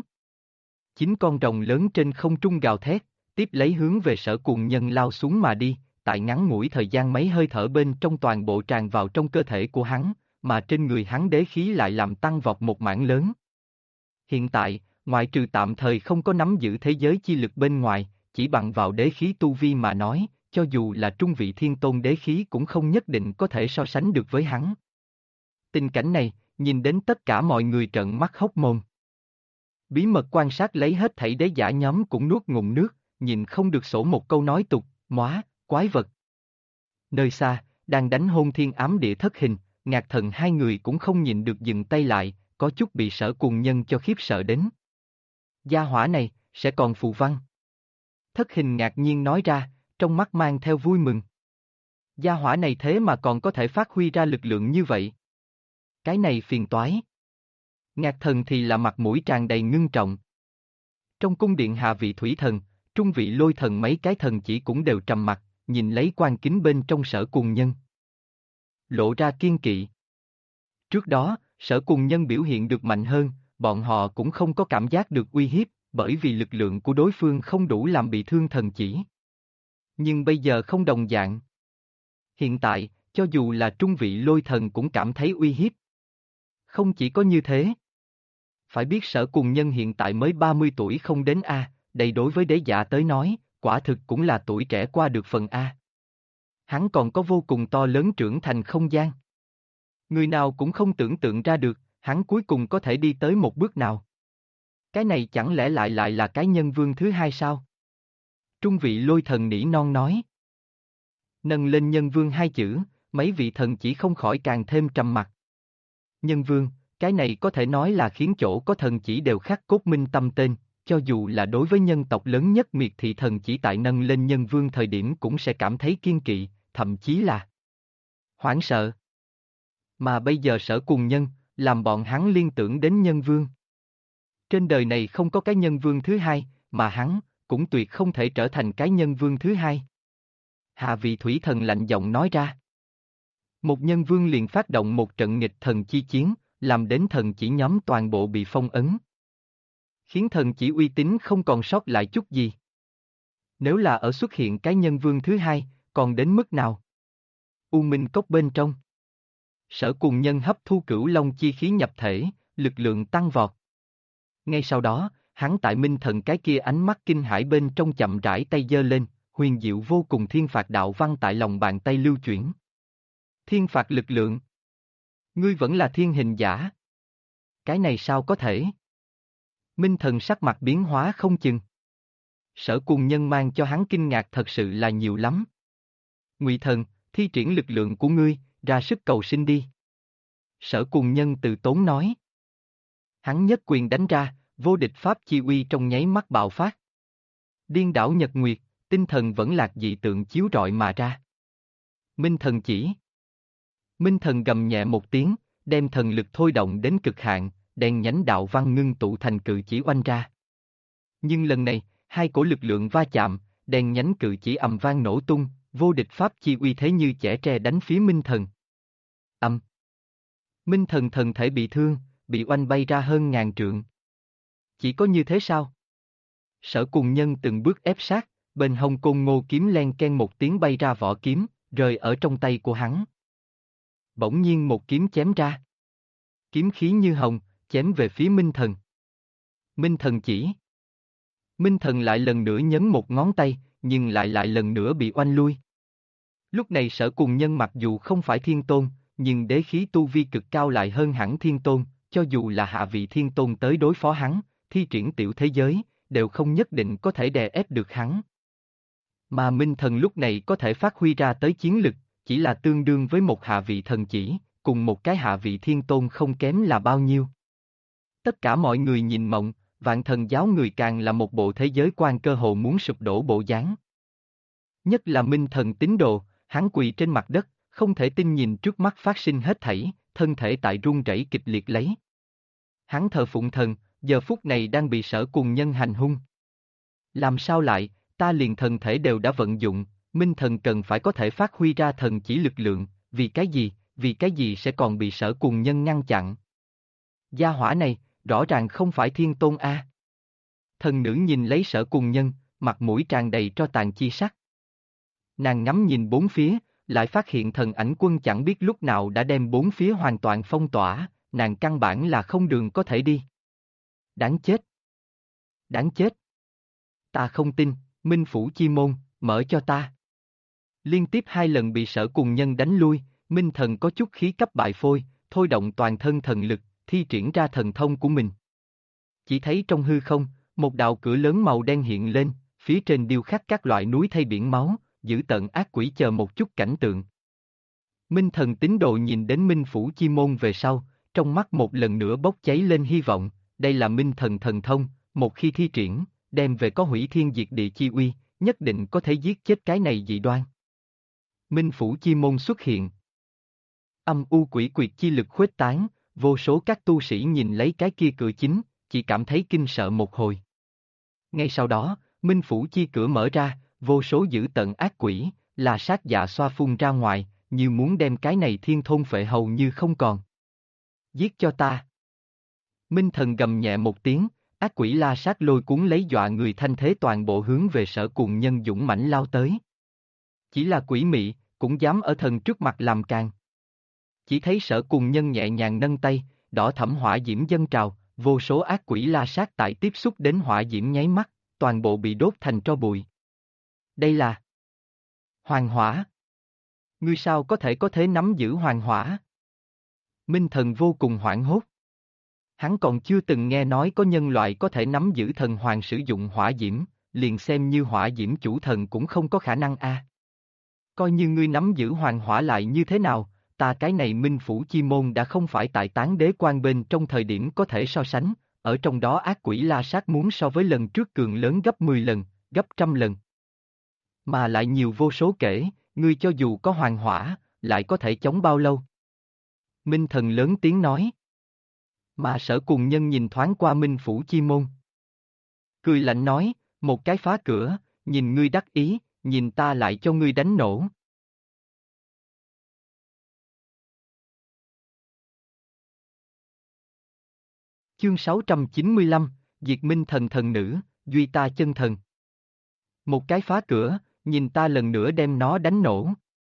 A: 9 con rồng lớn trên không trung gào thét, tiếp lấy hướng về Sở Cùng Nhân lao xuống mà đi, tại ngắn ngủi thời gian mấy hơi thở bên trong toàn bộ tràn vào trong cơ thể của hắn, mà trên người hắn đế khí lại làm tăng vọt một mảng lớn. Hiện tại, ngoại trừ tạm thời không có nắm giữ thế giới chi lực bên ngoài, chỉ bằng vào đế khí tu vi mà nói, cho dù là trung vị thiên tôn đế khí cũng không nhất định có thể so sánh được với hắn. Tình cảnh này, nhìn đến tất cả mọi người trợn mắt hốc mồm. Bí mật quan sát lấy hết thảy đế giả nhóm cũng nuốt ngụm nước, nhìn không được sổ một câu nói tục, móa, quái vật. Nơi xa, đang đánh hôn thiên ám địa thất hình, Ngạc Thần hai người cũng không nhịn được dừng tay lại, có chút bị Sở Cùng Nhân cho khiếp sợ đến. Gia hỏa này, sẽ còn phù văn. Thất hình ngạc nhiên nói ra, trong mắt mang theo vui mừng. Gia hỏa này thế mà còn có thể phát huy ra lực lượng như vậy. Cái này phiền toái. Ngạc Thần thì là mặt mũi tràn đầy ngưng trọng. Trong cung điện hạ vị thủy thần, trung vị lôi thần mấy cái thần chỉ cũng đều trầm mặt, nhìn lấy quan kính bên trong Sở Cùng Nhân. Lộ ra kiên kỵ. Trước đó, Sở Cùng Nhân biểu hiện được mạnh hơn, bọn họ cũng không có cảm giác được uy hiếp, bởi vì lực lượng của đối phương không đủ làm bị thương thần chỉ. Nhưng bây giờ không đồng dạng. Hiện tại, cho dù là trung vị lôi thần cũng cảm thấy uy hiếp. Không chỉ có như thế. Phải biết Sở Cùng Nhân hiện tại mới 30 tuổi không đến A, đây đối với đế giả tới nói, quả thực cũng là tuổi trẻ qua được phần A. Hắn còn có vô cùng to lớn trưởng thành không gian. Người nào cũng không tưởng tượng ra được, hắn cuối cùng có thể đi tới một bước nào. Cái này chẳng lẽ lại là cái nhân vương thứ hai sao? Trung vị lôi thần nỉ non nói. Nâng lên nhân vương hai chữ, mấy vị thần chỉ không khỏi càng thêm trầm mặc. Nhân vương, cái này có thể nói là khiến chỗ có thần chỉ đều khắc cốt minh tâm tên, cho dù là đối với nhân tộc lớn nhất miệt thị thần chỉ tại nâng lên nhân vương thời điểm cũng sẽ cảm thấy kiên kỵ, thậm chí là hoảng sợ. Mà bây giờ Sở Cùng Nhân, làm bọn hắn liên tưởng đến nhân vương. Trên đời này không có cái nhân vương thứ hai, mà hắn, cũng tuyệt không thể trở thành cái nhân vương thứ hai. Hạ vị thủy thần lạnh giọng nói ra. Một nhân vương liền phát động một trận nghịch thần chi chiến, làm đến thần chỉ nhóm toàn bộ bị phong ấn. Khiến thần chỉ uy tín không còn sót lại chút gì. Nếu là ở xuất hiện cái nhân vương thứ hai, còn đến mức nào? U Minh Cốc bên trong. Sở Cùng Nhân hấp thu cửu long chi khí nhập thể, lực lượng tăng vọt. Ngay sau đó, hắn tại Minh Thần cái kia ánh mắt kinh hãi bên trong chậm rãi tay giơ lên, huyền diệu vô cùng thiên phạt đạo văn tại lòng bàn tay lưu chuyển. Thiên phạt lực lượng. Ngươi vẫn là thiên hình giả. Cái này sao có thể? Minh Thần sắc mặt biến hóa không chừng. Sở Cùng Nhân mang cho hắn kinh ngạc thật sự là nhiều lắm. Ngụy Thần, thi triển lực lượng của ngươi, ra sức cầu sinh đi. Sở Cùng Nhân từ tốn nói. Hắn nhất quyền đánh ra, vô địch pháp chi uy trong nháy mắt bạo phát. Điên đảo nhật nguyệt, tinh thần vẫn lạc dị tượng chiếu rọi mà ra. Minh Thần chỉ. Minh Thần gầm nhẹ một tiếng, đem thần lực thôi động đến cực hạn, đèn nhánh đạo văn ngưng tụ thành cự chỉ oanh ra. Nhưng lần này, hai cổ lực lượng va chạm, đèn nhánh cự chỉ ầm vang nổ tung, vô địch pháp chi uy thế như chẻ tre đánh phía Minh Thần. Minh Thần thần thể bị thương, bị oanh bay ra hơn ngàn trượng. Chỉ có như thế sao? Sở Cùng Nhân từng bước ép sát, bên hông côn ngô kiếm len ken một tiếng bay ra vỏ kiếm, rơi ở trong tay của hắn. Bỗng nhiên một kiếm chém ra. Kiếm khí như hồng, chém về phía Minh Thần. Minh Thần chỉ. Minh Thần lại lần nữa nhấn một ngón tay, nhưng lại lần nữa bị oanh lui. Lúc này Sở Cùng Nhân mặc dù không phải thiên tôn, nhưng đế khí tu vi cực cao lại hơn hẳn thiên tôn, cho dù là hạ vị thiên tôn tới đối phó hắn, thi triển tiểu thế giới, đều không nhất định có thể đè ép được hắn. Mà Minh Thần lúc này có thể phát huy ra tới chiến lực, chỉ là tương đương với một hạ vị thần chỉ, cùng một cái hạ vị thiên tôn không kém là bao nhiêu. Tất cả mọi người nhìn mộng, Vạn Thần giáo người càng là một bộ thế giới quan cơ hồ muốn sụp đổ bộ dáng. Nhất là Minh Thần tín đồ, hắn quỳ trên mặt đất, không thể tin nhìn trước mắt phát sinh hết thảy, thân thể tại run rẩy kịch liệt lấy. Hắn thờ phụng thần, giờ phút này đang bị Sở Cùng Nhân hành hung. Làm sao lại, ta liền thần thể đều đã vận dụng, Minh Thần cần phải có thể phát huy ra thần chỉ lực lượng, vì cái gì sẽ còn bị Sở Cùng Nhân ngăn chặn. Gia hỏa này, rõ ràng không phải thiên tôn A. Thần nữ nhìn lấy Sở Cùng Nhân, mặt mũi tràn đầy tro tàn chi sắc. Nàng ngắm nhìn bốn phía, lại phát hiện thần ảnh quân chẳng biết lúc nào đã đem bốn phía hoàn toàn phong tỏa, nàng căn bản là không đường có thể đi. Đáng chết! Đáng chết! Ta không tin, Minh Phủ Chi Môn, mở cho ta. Liên tiếp hai lần bị Sở Cùng Nhân đánh lui, Minh Thần có chút khí cấp bại phôi, thôi động toàn thân thần lực, thi triển ra thần thông của mình. Chỉ thấy trong hư không, một đạo cửa lớn màu đen hiện lên, phía trên điêu khắc các loại núi thay biển máu, giữ tận ác quỷ chờ một chút cảnh tượng. Minh thần tín đồ nhìn đến Minh Phủ Chi Môn về sau, trong mắt một lần nữa bốc cháy lên hy vọng, đây là Minh thần thần thông, một khi thi triển, đem về có hủy thiên diệt địa chi uy, nhất định có thể giết chết cái này dị đoan. Minh Phủ Chi Môn xuất hiện. Âm u quỷ quyệt chi lực khuếch tán, vô số các tu sĩ nhìn lấy cái kia cửa chính, chỉ cảm thấy kinh sợ một hồi. Ngay sau đó, Minh Phủ Chi cửa mở ra, vô số dữ tận ác quỷ, là sát dạ xoa phun ra ngoài, như muốn đem cái này thiên thôn phệ hầu như không còn. Giết cho ta. Minh thần gầm nhẹ một tiếng, ác quỷ la sát lôi cuốn lấy dọa người thanh thế toàn bộ hướng về Sở Cùng Nhân dũng mãnh lao tới. Chỉ là quỷ mị, cũng dám ở thần trước mặt làm càng. Chỉ thấy Sở Cùng Nhân nhẹ nhàng nâng tay, đỏ thẫm hỏa diễm dâng trào, vô số ác quỷ la sát tại tiếp xúc đến hỏa diễm nháy mắt, toàn bộ bị đốt thành tro bụi. Đây là hoàng hỏa. Ngươi sao có thể nắm giữ hoàng hỏa? Minh thần vô cùng hoảng hốt. Hắn còn chưa từng nghe nói có nhân loại có thể nắm giữ thần hoàng sử dụng hỏa diễm, liền xem như hỏa diễm chủ thần cũng không có khả năng a. Coi như ngươi nắm giữ hoàng hỏa lại như thế nào, ta cái này Minh Phủ Chi Môn đã không phải tại Tán Đế Quan bên trong thời điểm có thể so sánh, ở trong đó ác quỷ la sát muốn so với lần trước cường lớn gấp 10 lần, gấp trăm lần. Mà lại nhiều vô số kể, ngươi cho dù có hoàng hỏa, lại có thể chống bao lâu? Minh thần lớn tiếng nói. Mà Sở Cùng Nhân nhìn thoáng qua Minh Phủ Chi Môn. Cười lạnh nói, một cái phá cửa, nhìn ngươi đắc ý, nhìn ta lại cho ngươi đánh nổ. Chương 695, Diệt Minh Thần Thần Nữ, Duy Ta Chân Thần. Một cái phá cửa, nhìn ta lần nữa đem nó đánh nổ.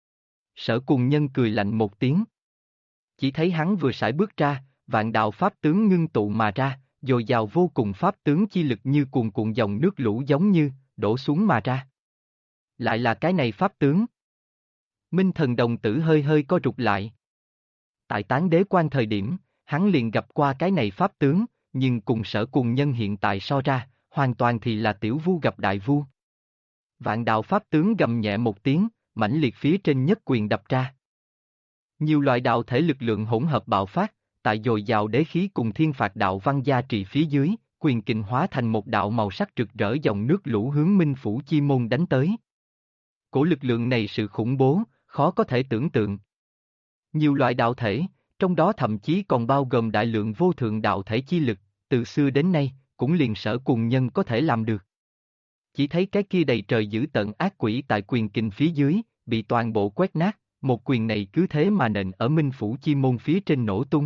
A: Sở Cùng Nhân cười lạnh một tiếng. Chỉ thấy hắn vừa sải bước ra, vạn đạo pháp tướng ngưng tụ mà ra, dồi dào vô cùng pháp tướng chi lực như cuồn cuộn dòng nước lũ giống như, đổ xuống mà ra. Lại là cái này pháp tướng. Minh thần đồng tử hơi hơi co rụt lại. Tại Tán Đế Quan thời điểm, hắn liền gặp qua cái này pháp tướng, nhưng cùng Sở Cùng Nhân hiện tại so ra, hoàn toàn thì là tiểu vu gặp đại vu. Vạn đạo pháp tướng gầm nhẹ một tiếng, mãnh liệt phía trên nhất quyền đập ra. Nhiều loại đạo thể lực lượng hỗn hợp bạo phát, tại dồi dào đế khí cùng thiên phạt đạo văn gia trì phía dưới, quyền kình hóa thành một đạo màu sắc rực rỡ dòng nước lũ hướng Minh Phủ Chi Môn đánh tới. Cổ lực lượng này sự khủng bố, khó có thể tưởng tượng. Nhiều loại đạo thể, trong đó thậm chí còn bao gồm đại lượng vô thượng đạo thể chi lực, từ xưa đến nay, cũng liền Sở Cùng Nhân có thể làm được. Chỉ thấy cái kia đầy trời dữ tận ác quỷ tại quyền kình phía dưới, bị toàn bộ quét nát, một quyền này cứ thế mà nện ở Minh Phủ Chi Môn phía trên nổ tung.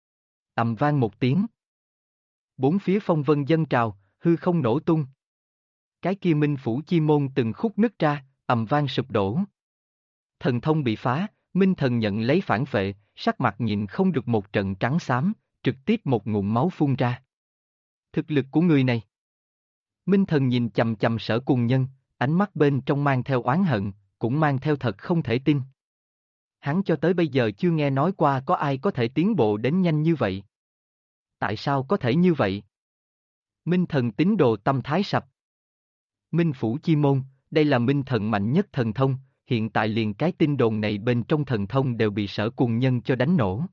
A: Ầm vang một tiếng. Bốn phía phong vân dâng trào, hư không nổ tung. Cái kia Minh Phủ Chi Môn từng khúc nứt ra, ầm vang sụp đổ. Thần thông bị phá, Minh thần nhận lấy phản phệ, sắc mặt nhìn không được một trận trắng xám, trực tiếp một ngụm máu phun ra. Thực lực của người này. Minh thần nhìn chầm chầm Sở Cùng Nhân, ánh mắt bên trong mang theo oán hận, cũng mang theo thật không thể tin. Hắn cho tới bây giờ chưa nghe nói qua có ai có thể tiến bộ đến nhanh như vậy. Tại sao có thể như vậy? Minh thần tín đồ tâm thái sập. Minh Phủ Chi Môn, đây là Minh thần mạnh nhất thần thông, hiện tại liền cái tin đồn này bên trong thần thông đều bị Sở Cùng Nhân cho đánh nổ.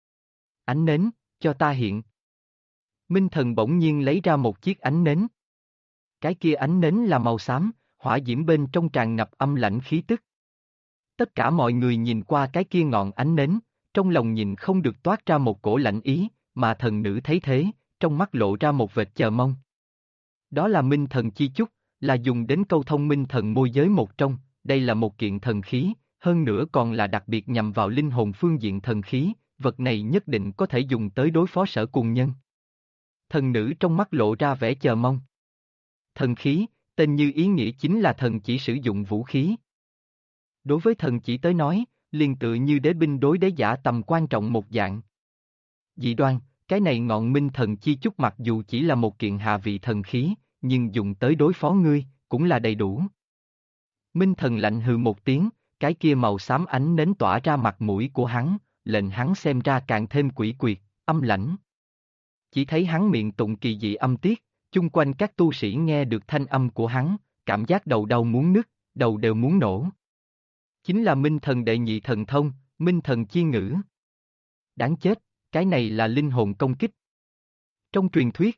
A: Ánh nến, cho ta hiện. Minh thần bỗng nhiên lấy ra một chiếc ánh nến. Cái kia ánh nến là màu xám, hỏa diễm bên trong tràn ngập âm lãnh khí tức. Tất cả mọi người nhìn qua cái kia ngọn ánh nến, trong lòng nhìn không được toát ra một cổ lạnh ý, mà thần nữ thấy thế, trong mắt lộ ra một vệt chờ mong. Đó là Minh thần chi chúc, là dùng đến câu thông Minh thần môi giới một trong, đây là một kiện thần khí, hơn nữa còn là đặc biệt nhằm vào linh hồn phương diện thần khí, vật này nhất định có thể dùng tới đối phó Sở Cùng Nhân. Thần nữ trong mắt lộ ra vẻ chờ mong. Thần khí, tên như ý nghĩa chính là thần chỉ sử dụng vũ khí. Đối với thần chỉ tới nói, liền tự như đế binh đối đế giả tầm quan trọng một dạng. Dị đoan, cái này ngọn Minh thần chi chúc mặc dù chỉ là một kiện hạ vị thần khí, nhưng dùng tới đối phó ngươi, cũng là đầy đủ. Minh thần lạnh hừ một tiếng, cái kia màu xám ánh nến tỏa ra mặt mũi của hắn, lệnh hắn xem ra càng thêm quỷ quyệt, âm lãnh. Chỉ thấy hắn miệng tụng kỳ dị âm tiết, chung quanh các tu sĩ nghe được thanh âm của hắn, cảm giác đầu đau muốn nứt, đầu đều muốn nổ. Chính là Minh Thần đệ nhị thần thông, Minh Thần chi ngữ. Đáng chết, cái này là linh hồn công kích. Trong truyền thuyết,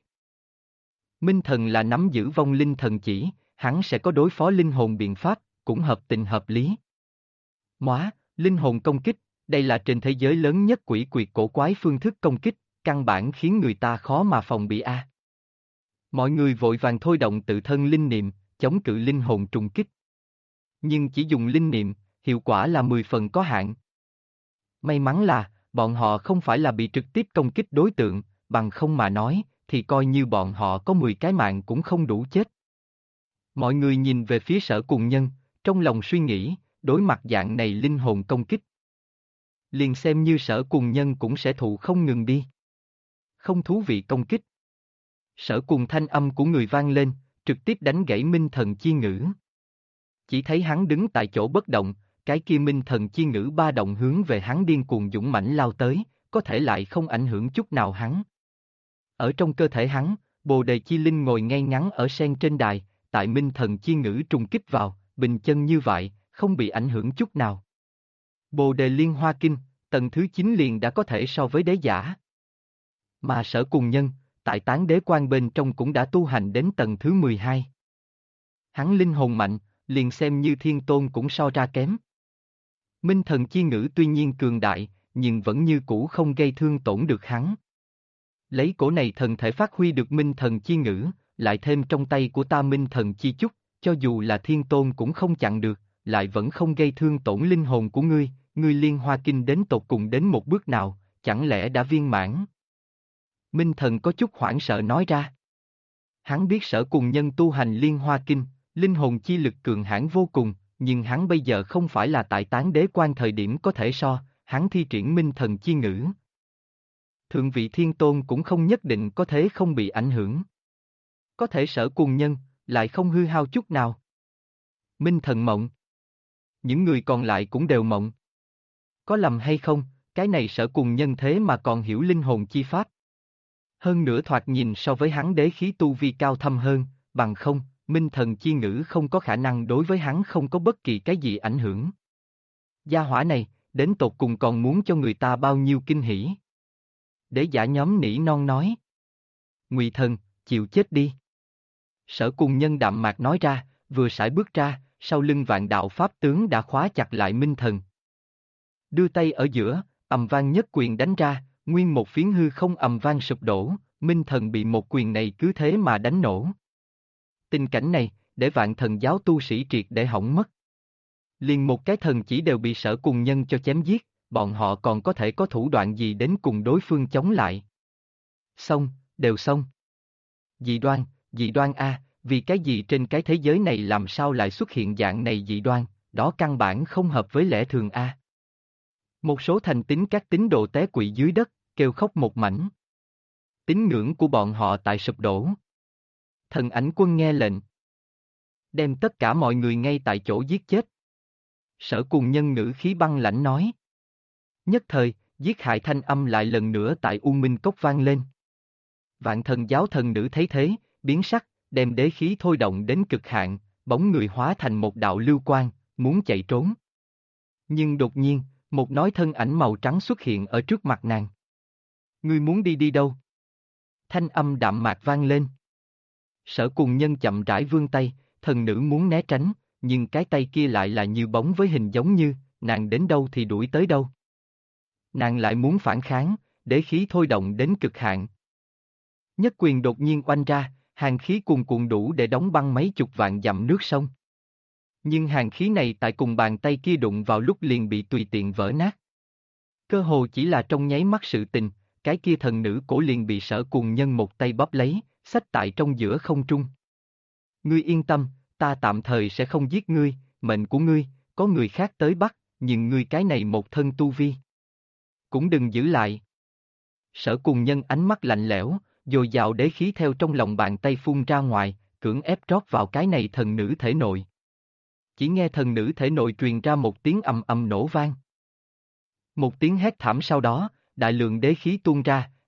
A: Minh Thần là nắm giữ vong linh thần chỉ, hắn sẽ có đối phó linh hồn biện pháp, cũng hợp tình hợp lý. Móa, linh hồn công kích, đây là trên thế giới lớn nhất quỷ quyệt cổ quái phương thức công kích, căn bản khiến người ta khó mà phòng bị a. Mọi người vội vàng thôi động tự thân linh niệm, chống cự linh hồn trùng kích. Nhưng chỉ dùng linh niệm, hiệu quả là 10 phần có hạn. May mắn là, bọn họ không phải là bị trực tiếp công kích đối tượng, bằng không mà nói, thì coi như bọn họ có 10 cái mạng cũng không đủ chết. Mọi người nhìn về phía Sở Cùng Nhân, trong lòng suy nghĩ, đối mặt dạng này linh hồn công kích. Liền xem như Sở Cùng Nhân cũng sẽ thụ không ngừng đi. Không thú vị công kích. Sở Cùng thanh âm của người vang lên, trực tiếp đánh gãy Minh Thần chi ngữ. Chỉ thấy hắn đứng tại chỗ bất động, cái kia Minh Thần chi ngữ ba động hướng về hắn điên cuồng dũng mãnh lao tới, có thể lại không ảnh hưởng chút nào hắn. Ở trong cơ thể hắn, Bồ Đề Chi Linh ngồi ngay ngắn ở sen trên đài, tại Minh Thần chi ngữ trùng kích vào, bình chân như vậy, không bị ảnh hưởng chút nào. Bồ Đề Liên Hoa Kinh, tầng thứ 9 liền đã có thể so với đế giả. Mà Sở Cùng Nhân, tại Tán Đế Quan bên trong cũng đã tu hành đến tầng thứ 12. Hắn linh hồn mạnh, liền xem như thiên tôn cũng so ra kém. Minh Thần chi ngữ tuy nhiên cường đại, nhưng vẫn như cũ không gây thương tổn được hắn. Lấy cổ này thần thể phát huy được Minh Thần chi ngữ, lại thêm trong tay của ta Minh Thần chi chúc, cho dù là thiên tôn cũng không chặn được, lại vẫn không gây thương tổn linh hồn của ngươi, ngươi Liên Hoa Kinh đến tột cùng đến một bước nào, chẳng lẽ đã viên mãn? Minh Thần có chút hoảng sợ nói ra. Hắn biết Sở Cùng Nhân tu hành Liên Hoa Kinh, linh hồn chi lực cường hãn vô cùng, nhưng hắn bây giờ không phải là tại Tán Đế Quan thời điểm có thể so, hắn thi triển Minh Thần chi ngữ. Thượng vị thiên tôn cũng không nhất định có thể không bị ảnh hưởng. Có thể Sở Cùng Nhân, lại không hư hao chút nào. Minh Thần mộng. Những người còn lại cũng đều mộng. Có lầm hay không, cái này Sở Cùng Nhân thế mà còn hiểu linh hồn chi pháp. Hơn nữa thoạt nhìn so với hắn đế khí tu vi cao thâm hơn, bằng không, Minh Thần chi ngữ không có khả năng đối với hắn không có bất kỳ cái gì ảnh hưởng. Gia hỏa này, đến tột cùng còn muốn cho người ta bao nhiêu kinh hỉ. Đế giả nhóm nỉ non nói. Ngụy Thần, chịu chết đi. Sở Cùng Nhân đạm mạc nói ra, vừa sải bước ra, sau lưng vạn đạo pháp tướng đã khóa chặt lại Minh Thần. Đưa tay ở giữa, ầm vang nhất quyền đánh ra, nguyên một phiến hư không ầm vang sụp đổ, Minh Thần bị một quyền này cứ thế mà đánh nổ. Tình cảnh này, để Vạn Thần giáo tu sĩ triệt để hỏng mất. Liền một cái thần chỉ đều bị Sở Cùng Nhân cho chém giết, bọn họ còn có thể có thủ đoạn gì đến cùng đối phương chống lại. Xong, đều xong. Dị đoan a, vì cái gì trên cái thế giới này làm sao lại xuất hiện dạng này dị đoan, đó căn bản không hợp với lẽ thường a. Một số thành tín các tín đồ té quỵ dưới đất, kêu khóc một mảnh. Tín ngưỡng của bọn họ tại sụp đổ. Thần Ảnh Quân nghe lệnh, đem tất cả mọi người ngay tại chỗ giết chết. Sở Cùng Nhân ngữ khí băng lãnh nói. Nhất thời, giết hại thanh âm lại lần nữa tại U Minh Cốc vang lên. Vạn Thần giáo thần nữ thấy thế, biến sắc, đem đế khí thôi động đến cực hạn, bóng người hóa thành một đạo lưu quang, muốn chạy trốn. Nhưng đột nhiên, một nói thân ảnh màu trắng xuất hiện ở trước mặt nàng. Ngươi muốn đi đâu? Thanh âm đạm mạc vang lên. Sở Cùng Nhân chậm rãi vươn tay, thần nữ muốn né tránh, nhưng cái tay kia lại là như bóng với hình giống như, nàng đến đâu thì đuổi tới đâu. Nàng lại muốn phản kháng, đế khí thôi động đến cực hạn. Nhất quyền đột nhiên oanh ra, hàn khí cuồn cuộn đủ để đóng băng mấy chục vạn dặm nước sông. Nhưng hàn khí này tại cùng bàn tay kia đụng vào lúc liền bị tùy tiện vỡ nát. Cơ hồ chỉ là trong nháy mắt sự tình, cái kia thần nữ cổ liền bị Sở Cùng Nhân một tay bóp lấy, xách tại trong giữa không trung. Ngươi yên tâm, ta tạm thời sẽ không giết ngươi, mệnh của ngươi, có người khác tới bắt, nhưng ngươi cái này một thân tu vi. Cũng đừng giữ lại. Sở Cùng Nhân ánh mắt lạnh lẽo, dồi dào đế khí theo trong lòng bàn tay phun ra ngoài, cưỡng ép trót vào cái này thần nữ thể nội. Chỉ nghe thần nữ thể nội truyền ra một tiếng ầm ầm nổ vang. Một tiếng hét thảm sau đó, đại lượng đế khí tuôn ra,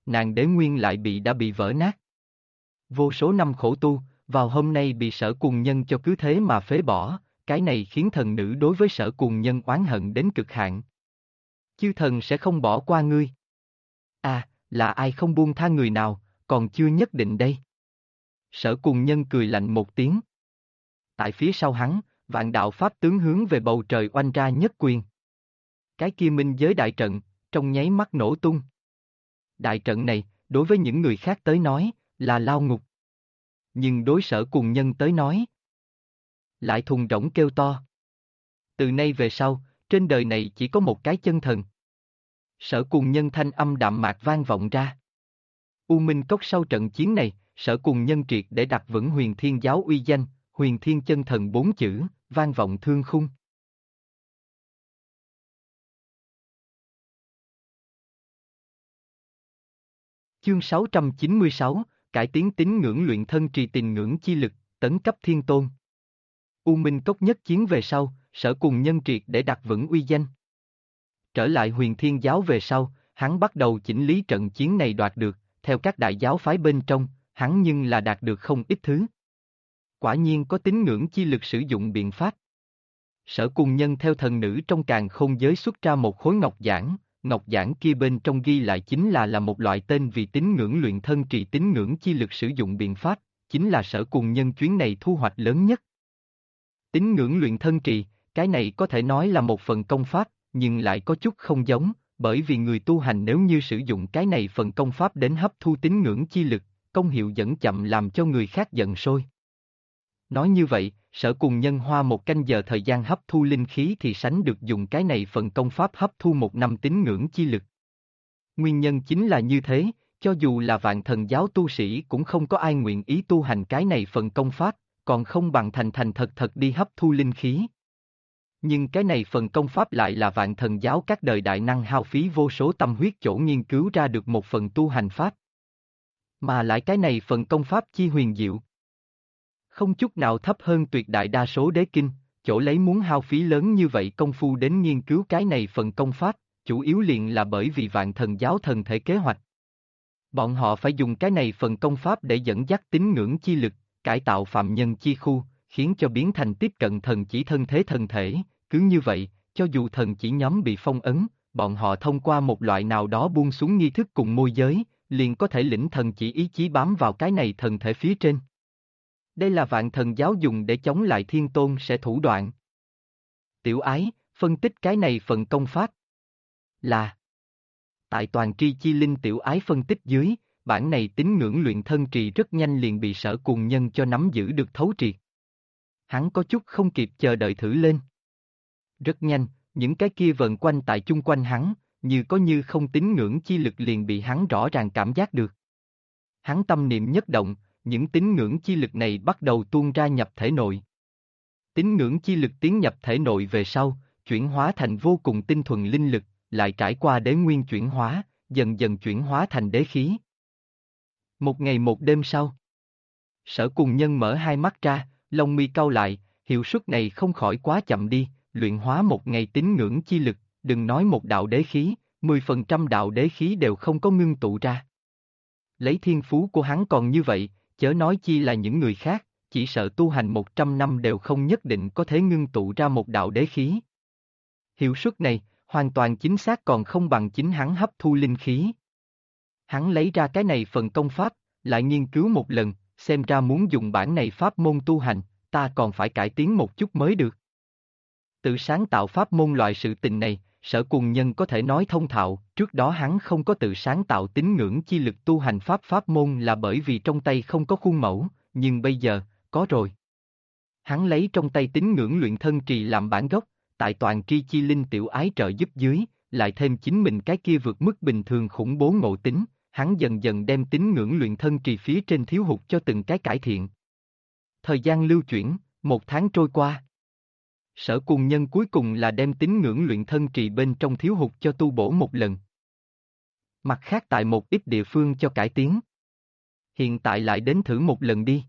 A: nàng đế nguyên lại đã bị vỡ nát. Vô số năm khổ tu, vào hôm nay bị Sở Cuồng Nhân cho cứ thế mà phế bỏ, cái này khiến thần nữ đối với Sở Cuồng Nhân oán hận đến cực hạn. Chư thần sẽ không bỏ qua ngươi. À, là ai không buông tha người nào, còn chưa nhất định đây. Sở Cuồng Nhân cười lạnh một tiếng. Tại phía sau hắn, vạn đạo pháp tướng hướng về bầu trời oanh ra nhất quyền. Cái kia minh giới đại trận, trong nháy mắt nổ tung. Đại trận này, đối với những người khác tới nói, là lao ngục. Nhưng đối Sở Cuồng Nhân tới nói, lại thùng rỗng kêu to. Từ nay về sau, trên đời này chỉ có một cái chân thần. Sở Cuồng Nhân thanh âm đạm mạc vang vọng ra. U Minh Cốc sau trận chiến này, Sở Cuồng Nhân triệt để đặt vững Huyền Thiên Giáo uy danh, Huyền Thiên Chân Thần 4 chữ, vang vọng thương khung. Chương 696, cải tiến tín ngưỡng luyện thân trì tình ngưỡng chi lực, tấn cấp thiên tôn. U Minh Cốc nhất chiến về sau, Sở Cuồng Nhân triệt để đặt vững uy danh. Trở lại Huyền Thiên Giáo về sau, hắn bắt đầu chỉnh lý trận chiến này đoạt được, theo các đại giáo phái bên trong, hắn nhưng là đạt được không ít thứ. Quả nhiên có tín ngưỡng chi lực sử dụng biện pháp. Sở Cuồng Nhân theo thần nữ trong càn khôn giới xuất ra một khối ngọc giản kia bên trong ghi lại chính là một loại tên vì tín ngưỡng luyện thân trì tín ngưỡng chi lực sử dụng biện pháp, chính là Sở Cuồng Nhân chuyến này thu hoạch lớn nhất. Tín ngưỡng luyện thân trì, cái này có thể nói là một phần công pháp, nhưng lại có chút không giống, bởi vì người tu hành nếu như sử dụng cái này phần công pháp đến hấp thu tín ngưỡng chi lực, công hiệu dẫn chậm làm cho người khác giận sôi. Nói như vậy, Sở Cuồng Nhân hoa 1 canh giờ thời gian hấp thu linh khí thì sánh được dùng cái này phần công pháp hấp thu 1 năm tín ngưỡng chi lực. Nguyên nhân chính là như thế, cho dù là Vạn Thần Giáo tu sĩ cũng không có ai nguyện ý tu hành cái này phần công pháp, còn không bằng thành thật đi hấp thu linh khí. Nhưng cái này phần công pháp lại là Vạn Thần Giáo các đời đại năng hao phí vô số tâm huyết chỗ nghiên cứu ra được một phần tu hành pháp. Mà lại cái này phần công pháp chi huyền diệu. Không chút nào thấp hơn tuyệt đại đa số đế kinh, chỗ lấy muốn hao phí lớn như vậy công phu đến nghiên cứu cái này phần công pháp, chủ yếu liền là bởi vì Vạn Thần Giáo thần thể kế hoạch. Bọn họ phải dùng cái này phần công pháp để dẫn dắt tín ngưỡng chi lực, cải tạo phạm nhân chi khu, khiến cho biến thành tiếp cận thần chỉ thân thế thần thể, cứ như vậy, cho dù thần chỉ nhóm bị phong ấn, bọn họ thông qua một loại nào đó buông xuống nghi thức cùng môi giới, liền có thể lĩnh thần chỉ ý chí bám vào cái này thần thể phía trên. Đây là Vạn Thần Giáo dùng để chống lại thiên tôn sẽ thủ đoạn. Tiểu ái, phân tích cái này phần công pháp là tại toàn tri chi linh tiểu ái phân tích dưới, bản này tín ngưỡng luyện thân trì rất nhanh liền bị Sở Cuồng Nhân cho nắm giữ được thấu triệt. Hắn có chút không kịp chờ đợi thử lên. Rất nhanh, những cái kia vần quanh tại chung quanh hắn, như có như không tín ngưỡng chi lực liền bị hắn rõ ràng cảm giác được. Hắn tâm niệm nhất động, những tín ngưỡng chi lực này bắt đầu tuôn ra nhập thể nội. Tín ngưỡng chi lực tiến nhập thể nội về sau, chuyển hóa thành vô cùng tinh thuần linh lực, lại trải qua đế nguyên chuyển hóa, dần dần chuyển hóa thành đế khí. Một ngày một đêm sau, Sở Cuồng Nhân mở hai mắt ra, lông mi cau lại, hiệu suất này không khỏi quá chậm đi, luyện hóa một ngày tín ngưỡng chi lực, đừng nói một đạo đế khí, 10% đạo đế khí đều không có ngưng tụ ra. Lấy thiên phú của hắn còn như vậy, chớ nói chi là những người khác, chỉ sợ tu hành 100 năm đều không nhất định có thể ngưng tụ ra một đạo đế khí. Hiệu suất này, hoàn toàn chính xác còn không bằng chính hắn hấp thu linh khí. Hắn lấy ra cái này phần công pháp, lại nghiên cứu một lần, xem ra muốn dùng bản này pháp môn tu hành, ta còn phải cải tiến một chút mới được. Tự sáng tạo pháp môn loại sự tình này, Sở Cuồng Nhân có thể nói thông thạo, trước đó hắn không có tự sáng tạo tín ngưỡng chi lực tu hành pháp môn là bởi vì trong tay không có khuôn mẫu, nhưng bây giờ, có rồi. Hắn lấy trong tay tín ngưỡng luyện thân trì làm bản gốc, tại toàn tri chi linh tiểu ái trợ giúp dưới, lại thêm chính mình cái kia vượt mức bình thường khủng bố ngộ tính, hắn dần dần đem tín ngưỡng luyện thân trì phía trên thiếu hụt cho từng cái cải thiện. Thời gian lưu chuyển, 1 tháng trôi qua. Sở Cuồng Nhân cuối cùng là đem tín ngưỡng luyện thân trì bên trong thiếu hụt cho tu bổ một lần. Mặt khác tại một ít địa phương cho cải tiến. Hiện tại lại đến thử một lần đi.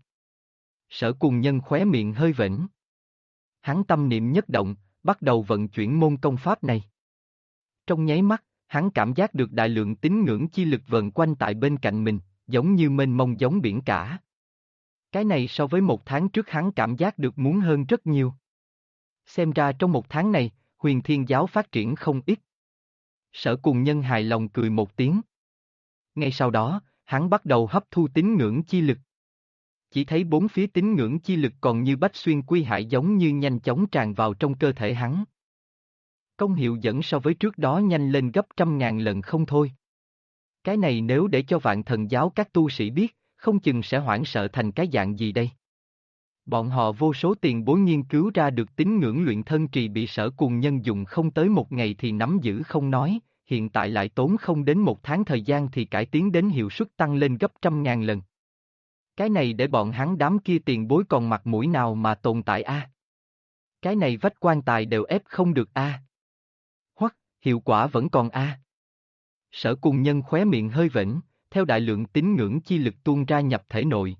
A: Sở Cuồng Nhân khóe miệng hơi vểnh. Hắn tâm niệm nhất động, bắt đầu vận chuyển môn công pháp này. Trong nháy mắt, Hắn cảm giác được đại lượng tín ngưỡng chi lực vần quanh tại bên cạnh mình, giống như mênh mông giống biển cả. Cái này so với một tháng trước hắn cảm giác được muốn hơn rất nhiều. Xem ra trong một tháng này, Huyền Thiên Giáo phát triển không ít. Sở Cùng Nhân hài lòng cười một tiếng. Ngay sau đó, hắn bắt đầu hấp thu tín ngưỡng chi lực. Chỉ thấy bốn phía tín ngưỡng chi lực còn như bách xuyên quy hải giống như nhanh chóng tràn vào trong cơ thể hắn. Công hiệu dẫn so với trước đó nhanh lên gấp trăm ngàn lần không thôi. Cái này nếu để cho Vạn Thần Giáo các tu sĩ biết, không chừng sẽ hoảng sợ thành cái dạng gì đây. Bọn họ vô số tiền bối nghiên cứu ra được tín ngưỡng luyện thân trì bị Sở Cùng Nhân dùng không tới một ngày thì nắm giữ không nói, hiện tại lại tốn không đến một tháng thời gian thì cải tiến đến hiệu suất tăng lên gấp trăm ngàn lần. Cái này để bọn hắn đám kia tiền bối còn mặt mũi nào mà tồn tại a? Cái này vách quan tài đều ép không được a. Hoặc, hiệu quả vẫn còn a. Sở Cùng Nhân khóe miệng hơi vểnh, theo đại lượng tín ngưỡng chi lực tuôn ra nhập thể nội.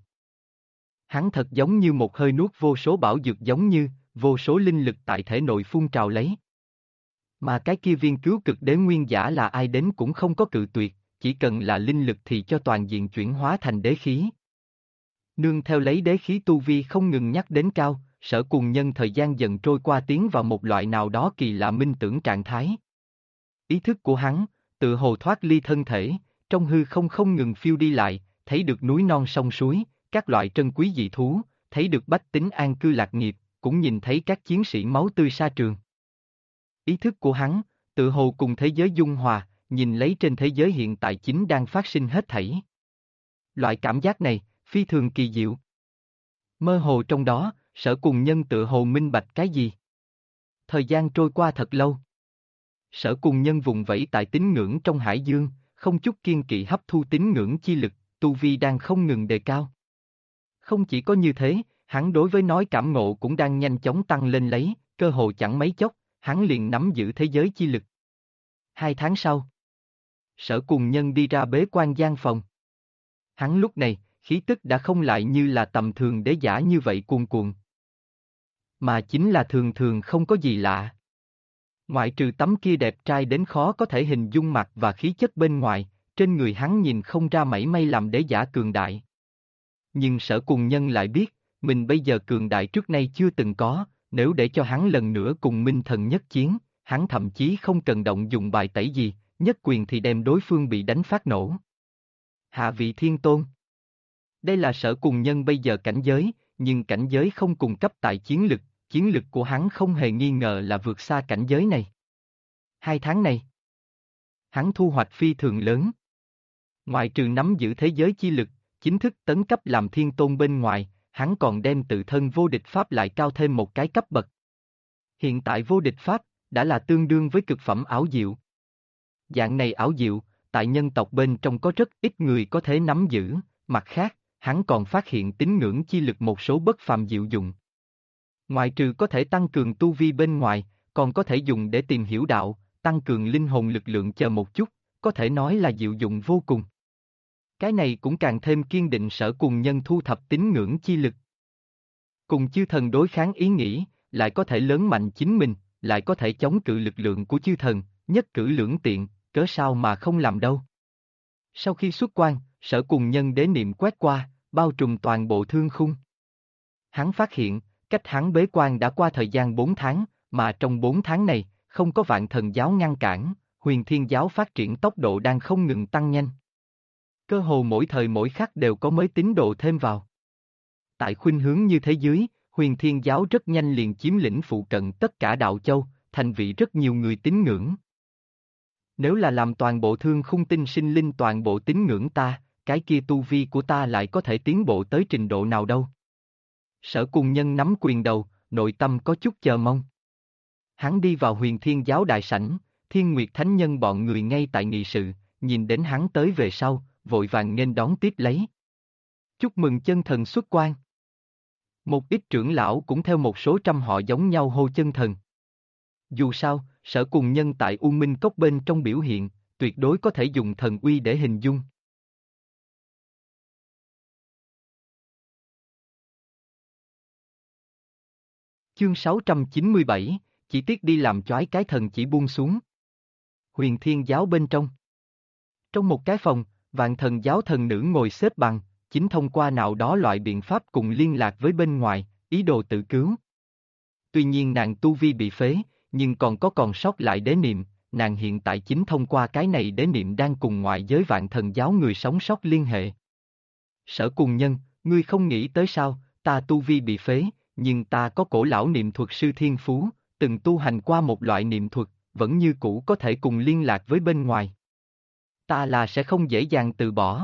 A: Hắn thật giống như một hơi nuốt vô số bảo dược giống như, vô số linh lực tại thể nội phun trào lấy. Mà cái kia viên cứu cực đế nguyên giả là ai đến cũng không có cự tuyệt, chỉ cần là linh lực thì cho toàn diện chuyển hóa thành đế khí. Nương theo lấy đế khí tu vi không ngừng nhắc đến cao, Sở Cùng Nhân thời gian dần trôi qua tiến vào một loại nào đó kỳ lạ minh tưởng trạng thái. Ý thức của hắn, tự hồ thoát ly thân thể, trong hư không ngừng phiêu đi lại, thấy được núi non sông suối, các loại trân quý dị thú, thấy được bách tính an cư lạc nghiệp, cũng nhìn thấy các chiến sĩ máu tươi sa trường. Ý thức của hắn, tự hồ cùng thế giới dung hòa, nhìn lấy trên thế giới hiện tại chính đang phát sinh hết thảy. Loại cảm giác này, phi thường kỳ diệu. Mơ hồ trong đó, Sở Cùng Nhân tự hồ minh bạch cái gì. Thời gian trôi qua thật lâu. Sở Cùng Nhân vùng vẫy tại tín ngưỡng trong hải dương, không chút kiên kỵ hấp thu tín ngưỡng chi lực, tu vi đang không ngừng đề cao. Không chỉ có như thế, hắn đối với nói cảm ngộ cũng đang nhanh chóng tăng lên lấy, cơ hồ chẳng mấy chốc, hắn liền nắm giữ thế giới chi lực. 2 tháng sau, Sở Cùng Nhân đi ra bế quan gian phòng. Hắn lúc này, khí tức đã không lại như là tầm thường đế giả như vậy cuồn cuộn. Mà chính là thường thường không có gì lạ. Ngoại trừ tấm kia đẹp trai đến khó có thể hình dung mặt và khí chất bên ngoài, trên người hắn nhìn không ra mảy may làm đế giả cường đại. Nhưng Sở Cùng Nhân lại biết, mình bây giờ cường đại trước nay chưa từng có, nếu để cho hắn lần nữa cùng Minh Thần nhất chiến, hắn thậm chí không cần động dùng bài tẩy gì, nhất quyền thì đem đối phương bị đánh phát nổ. Hạ vị thiên tôn. Đây là Sở Cùng Nhân bây giờ cảnh giới, nhưng cảnh giới không cùng cấp tại chiến lực của hắn không hề nghi ngờ là vượt xa cảnh giới này. 2 tháng này, hắn thu hoạch phi thường lớn. Ngoại trừ nắm giữ thế giới chi lực, chính thức tấn cấp làm thiên tôn bên ngoài, hắn còn đem tự thân vô địch pháp lại cao thêm một cái cấp bậc. Hiện tại vô địch pháp, đã là tương đương với cực phẩm ảo diệu. Dạng này ảo diệu, tại nhân tộc bên trong có rất ít người có thể nắm giữ, mặt khác, hắn còn phát hiện tín ngưỡng chi lực một số bất phàm diệu dụng. Ngoại trừ có thể tăng cường tu vi bên ngoài, còn có thể dùng để tìm hiểu đạo, tăng cường linh hồn lực lượng chờ một chút, có thể nói là diệu dụng vô cùng. Cái này cũng càng thêm kiên định Sở Cùng Nhân thu thập tín ngưỡng chi lực. Cùng chư thần đối kháng ý nghĩ, lại có thể lớn mạnh chính mình, lại có thể chống cự lực lượng của chư thần, nhất cử lưỡng tiện, cớ sao mà không làm đâu. Sau khi xuất quan, Sở Cùng Nhân đế niệm quét qua, bao trùm toàn bộ thương khung. Hắn phát hiện, cách hắn bế quan đã qua thời gian 4 tháng, mà trong 4 tháng này, không có Vạn Thần Giáo ngăn cản, Huyền Thiên Giáo phát triển tốc độ đang không ngừng tăng nhanh. Cơ hồ mỗi thời mỗi khắc đều có mới tín đồ thêm vào. Tại khuynh hướng như thế dưới, Huyền Thiên Giáo rất nhanh liền chiếm lĩnh phụ cận tất cả đạo châu, thành vị rất nhiều người tín ngưỡng. Nếu là làm toàn bộ thương khung tinh sinh linh toàn bộ tín ngưỡng ta, cái kia tu vi của ta lại có thể tiến bộ tới trình độ nào đâu. Sở Cùng Nhân nắm quyền đầu, nội tâm có chút chờ mong. Hắn đi vào Huyền Thiên Giáo đại sảnh, Thiên Nguyệt Thánh Nhân bọn người ngay tại nghị sự, nhìn đến hắn tới về sau, vội vàng nghênh đón tiếp lấy. Chúc mừng chân thần xuất quan. Một ít trưởng lão cũng theo một số trăm họ giống nhau hô chân thần. Dù sao, Sở Cùng Nhân tại U Minh Cốc bên trong biểu hiện, tuyệt đối có thể dùng thần uy để hình dung. Chương 697, chỉ tiếc đi làm choái cái thần chỉ buông xuống. Huyền Thiên Giáo bên trong. Trong một cái phòng, Vạn Thần Giáo thần nữ ngồi xếp bằng, chính thông qua nào đó loại biện pháp cùng liên lạc với bên ngoài, ý đồ tự cứu. Tuy nhiên nàng tu vi bị phế, nhưng còn sót lại đế niệm, nàng hiện tại chính thông qua cái này đế niệm đang cùng ngoại giới Vạn Thần Giáo người sống sót liên hệ. Sở Cùng Nhân, ngươi không nghĩ tới sao, ta tu vi bị phế, nhưng ta có cổ lão niệm thuật sư thiên phú, từng tu hành qua một loại niệm thuật, vẫn như cũ có thể cùng liên lạc với bên ngoài. Ta là sẽ không dễ dàng từ bỏ.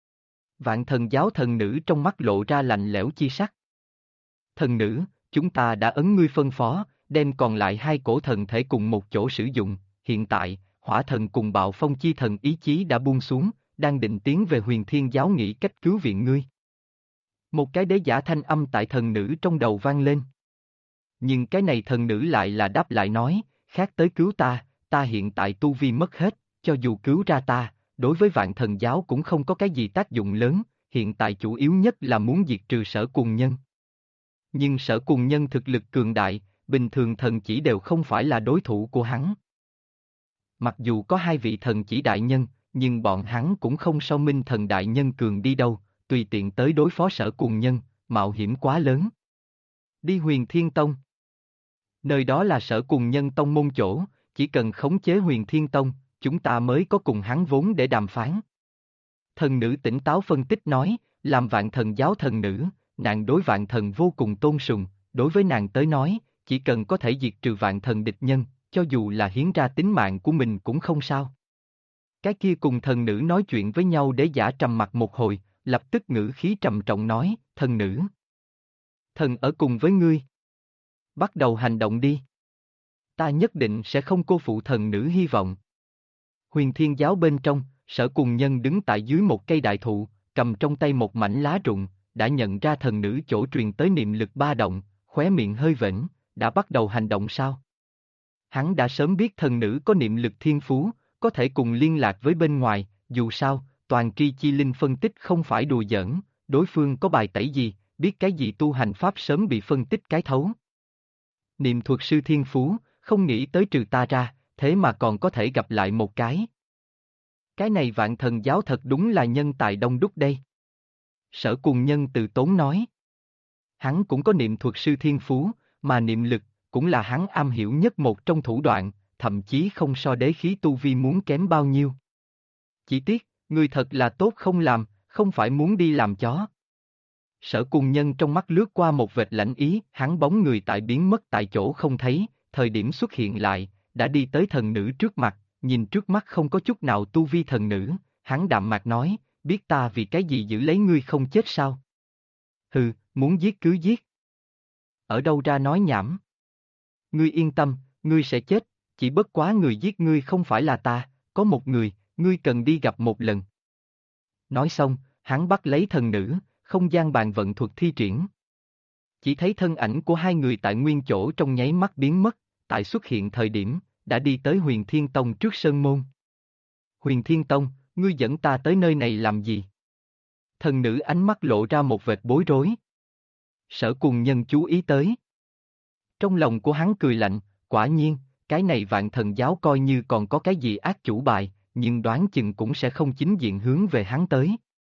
A: Vạn Thần Giáo thần nữ trong mắt lộ ra lạnh lẽo chi sắc. Thần nữ, chúng ta đã ấn ngươi phân phó, đem còn lại hai cổ thần thể cùng một chỗ sử dụng, hiện tại, Hỏa Thần cùng Bạo Phong chi thần ý chí đã buông xuống, đang định tiến về Huyền Thiên Giáo nghĩ cách cứu viện ngươi. Một cái đế giả thanh âm tại thần nữ trong đầu vang lên. Nhưng cái này thần nữ lại là đáp lại nói, khác tới cứu ta hiện tại tu vi mất hết, cho dù cứu ra ta, đối với Vạn Thần Giáo cũng không có cái gì tác dụng lớn, hiện tại chủ yếu nhất là muốn diệt trừ Sở Cùng Nhân. Nhưng Sở Cùng Nhân thực lực cường đại, bình thường thần chỉ đều không phải là đối thủ của hắn. Mặc dù có hai vị thần chỉ đại nhân, nhưng bọn hắn cũng không so Minh Thần đại nhân cường đi đâu, tùy tiện tới đối phó Sở Cùng Nhân, mạo hiểm quá lớn. Đi Huyền Thiên Tông. Nơi đó là Sở Cùng Nhân tông môn chỗ, chỉ cần khống chế Huyền Thiên Tông, chúng ta mới có cùng hắn vốn để đàm phán. Thần nữ tỉnh táo phân tích nói, làm Vạn Thần Giáo thần nữ, nàng đối Vạn Thần vô cùng tôn sùng, đối với nàng tới nói, chỉ cần có thể diệt trừ Vạn Thần địch nhân, cho dù là hiến ra tính mạng của mình cũng không sao. Cái kia cùng thần nữ nói chuyện với nhau để giả trầm mặt một hồi, lập tức ngữ khí trầm trọng nói, thần nữ. Thần ở cùng với ngươi. Bắt đầu hành động đi. Ta nhất định sẽ không cô phụ thần nữ hy vọng. Huyền Thiên Giáo bên trong, Sở Cùng Nhân đứng tại dưới một cây đại thụ, cầm trong tay một mảnh lá rụng, đã nhận ra thần nữ chỗ truyền tới niệm lực ba động, khóe miệng hơi vểnh, đã bắt đầu hành động sao? Hắn đã sớm biết thần nữ có niệm lực thiên phú, có thể cùng liên lạc với bên ngoài, dù sao, toàn tri chi linh phân tích không phải đùa giỡn, đối phương có bài tẩy gì, biết cái gì tu hành pháp sớm bị phân tích cái thấu. Niệm thuật sư thiên phú, không nghĩ tới trừ ta ra, thế mà còn có thể gặp lại một cái. Cái này Vạn Thần Giáo thật đúng là nhân tài đông đúc đây. Sở Cùng Nhân từ tốn nói. Hắn cũng có niệm thuật sư thiên phú, mà niệm lực, cũng là hắn am hiểu nhất một trong thủ đoạn, thậm chí không so đế khí tu vi muốn kém bao nhiêu. Chỉ tiếc, người thật là tốt không làm, không phải muốn đi làm chó. Sở Cùng Nhân trong mắt lướt qua một vệt lãnh ý, hắn bóng người tại biến mất tại chỗ không thấy, thời điểm xuất hiện lại, đã đi tới thần nữ trước mặt, nhìn trước mắt không có chút nào tu vi thần nữ, hắn đạm mạc nói, biết ta vì cái gì giữ lấy ngươi không chết sao? Hừ, muốn giết cứ giết. Ở đâu ra nói nhảm? Ngươi yên tâm, ngươi sẽ chết, chỉ bất quá người giết ngươi không phải là ta, có một người, ngươi cần đi gặp một lần. Nói xong, hắn bắt lấy thần nữ, không gian bàn vận thuật thi triển. Chỉ thấy thân ảnh của hai người tại nguyên chỗ trong nháy mắt biến mất, tại xuất hiện thời điểm, đã đi tới Huyền Thiên Tông trước sơn môn. Huyền Thiên Tông, ngươi dẫn ta tới nơi này làm gì? Thần nữ ánh mắt lộ ra một vệt bối rối. Sở Cùng Nhân chú ý tới. Trong lòng của hắn cười lạnh, quả nhiên, cái này Vạn Thần Giáo coi như còn có cái gì ác chủ bài, nhưng đoán chừng cũng sẽ không chính diện hướng về hắn tới.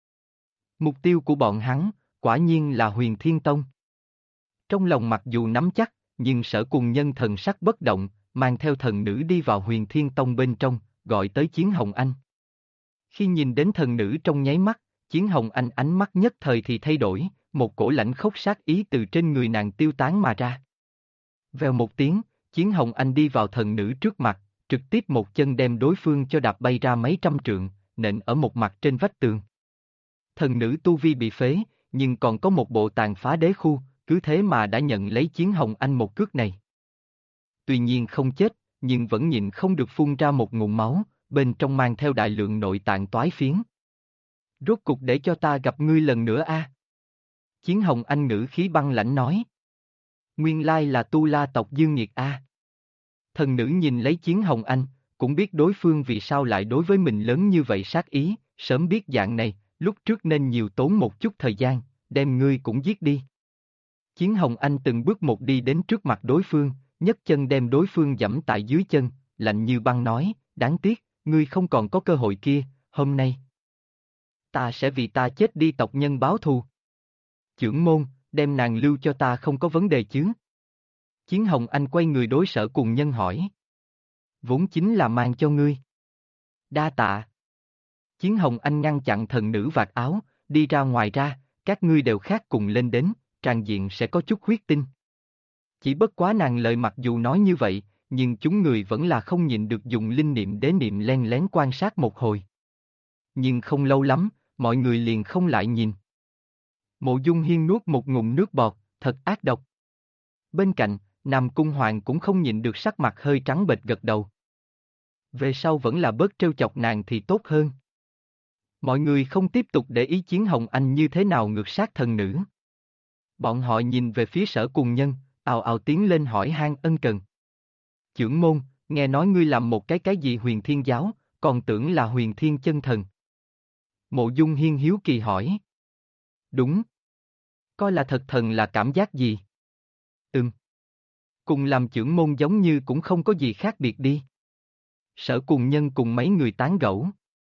A: Mục tiêu của bọn hắn, quả nhiên là Huyền Thiên Tông. Trong lòng mặc dù nắm chắc, nhưng Sở Cùng Nhân thần sắc bất động, mang theo thần nữ đi vào Huyền Thiên Tông bên trong, gọi tới Chiến Hồng Anh. Khi nhìn đến thần nữ trong nháy mắt, Chiến Hồng Anh ánh mắt nhất thời thì thay đổi, một cổ lãnh khốc sát ý từ trên người nàng tiêu tán mà ra. Vèo một tiếng, Chiến Hồng Anh đi vào thần nữ trước mặt, trực tiếp một chân đem đối phương cho đạp bay ra mấy trăm trượng, nện ở một mặt trên vách tường. Thần nữ tu vi bị phế, nhưng còn có một bộ tàn phá đế khu, cứ thế mà đã nhận lấy Chiến Hồng Anh một cước này. Tuy nhiên không chết, nhưng vẫn nhịn không được phun ra một ngụm máu, bên trong mang theo đại lượng nội tạng toái phiến. Rốt cục để cho ta gặp ngươi lần nữa a. Chiến Hồng Anh ngữ khí băng lãnh nói. Nguyên lai là Tu La tộc Dương Nghiệt a. Thần nữ nhìn lấy Chiến Hồng Anh, cũng biết đối phương vì sao lại đối với mình lớn như vậy sát ý, sớm biết dạng này, lúc trước nên nhiều tốn một chút thời gian, đem ngươi cũng giết đi. Chiến Hồng Anh từng bước một đi đến trước mặt đối phương, nhấc chân đem đối phương giẫm tại dưới chân, lạnh như băng nói, Đáng tiếc, ngươi không còn có cơ hội kia, hôm nay. Ta sẽ vì ta chết đi tộc nhân báo thù. Chưởng môn, đem nàng lưu cho ta không có vấn đề chứ? Chiến Hồng Anh quay người đối Sở Cùng Nhân hỏi. Vốn chính là mang cho ngươi. Đa tạ. Chiến Hồng Anh ngăn chặn thần nữ vạt áo, đi ra ngoài ra, các ngươi đều khác cùng lên đến, tràn diện sẽ có chút huyết tinh. Chỉ bất quá nàng lời mặc dù nói như vậy, nhưng chúng người vẫn là không nhịn được dùng linh niệm đế niệm len lén quan sát một hồi. Nhưng không lâu lắm, mọi người liền không lại nhìn. Mộ Dung Hiên nuốt một ngụm nước bọt, thật ác độc. Bên cạnh, Nam Cung Hoàng cũng không nhịn được sắc mặt hơi trắng bệch gật đầu. Về sau vẫn là bớt trêu chọc nàng thì tốt hơn. Mọi người không tiếp tục để ý Chiến Hồng Anh như thế nào ngược sát thần nữ. Bọn họ nhìn về phía Sở Cùng Nhân, ào ào tiến lên hỏi han ân cần. Chưởng môn, nghe nói ngươi làm một cái gì Huyền Thiên Giáo, còn tưởng là Huyền Thiên Chân Thần. Mộ Dung Hiên hiếu kỳ hỏi. Đúng. Coi là thật thần là cảm giác gì? Cùng làm chưởng môn giống như cũng không có gì khác biệt đi. Sở Cùng Nhân cùng mấy người tán gẫu.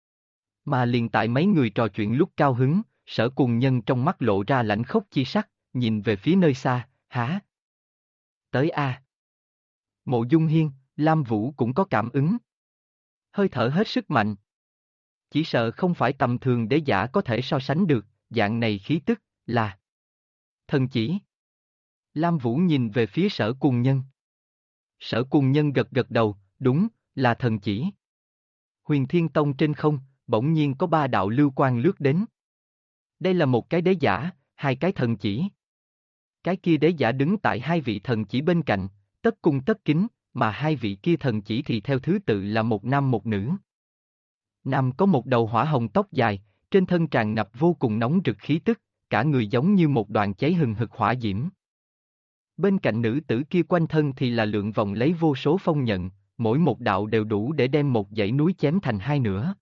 A: Mà liền tại mấy người trò chuyện lúc cao hứng, Sở Cùng Nhân trong mắt lộ ra lãnh khốc chi sắc, nhìn về phía nơi xa, há. Tới a. Mộ Dung Hiên, Lam Vũ cũng có cảm ứng. Hơi thở hết sức mạnh. Chỉ sợ không phải tầm thường để giả có thể so sánh được, dạng này khí tức, là thần chỉ. Lam Vũ nhìn về phía Sở Cùng Nhân. Sở Cùng Nhân gật gật đầu, đúng, là thần chỉ. Huyền Thiên Tông trên không, bỗng nhiên có 3 đạo lưu quang lướt đến. Đây là một cái đế giả, 2 cái thần chỉ. Cái kia đế giả đứng tại 2 vị thần chỉ bên cạnh, tất cung tất kính, mà 2 vị kia thần chỉ thì theo thứ tự là một nam một nữ. Nam có một đầu hỏa hồng tóc dài, trên thân tràn ngập vô cùng nóng rực khí tức, cả người giống như một đoàn cháy hừng hực hỏa diễm. Bên cạnh nữ tử kia quanh thân thì là lượng vòng lấy vô số phong nhận, mỗi một đạo đều đủ để đem một dãy núi chém thành 2 nửa.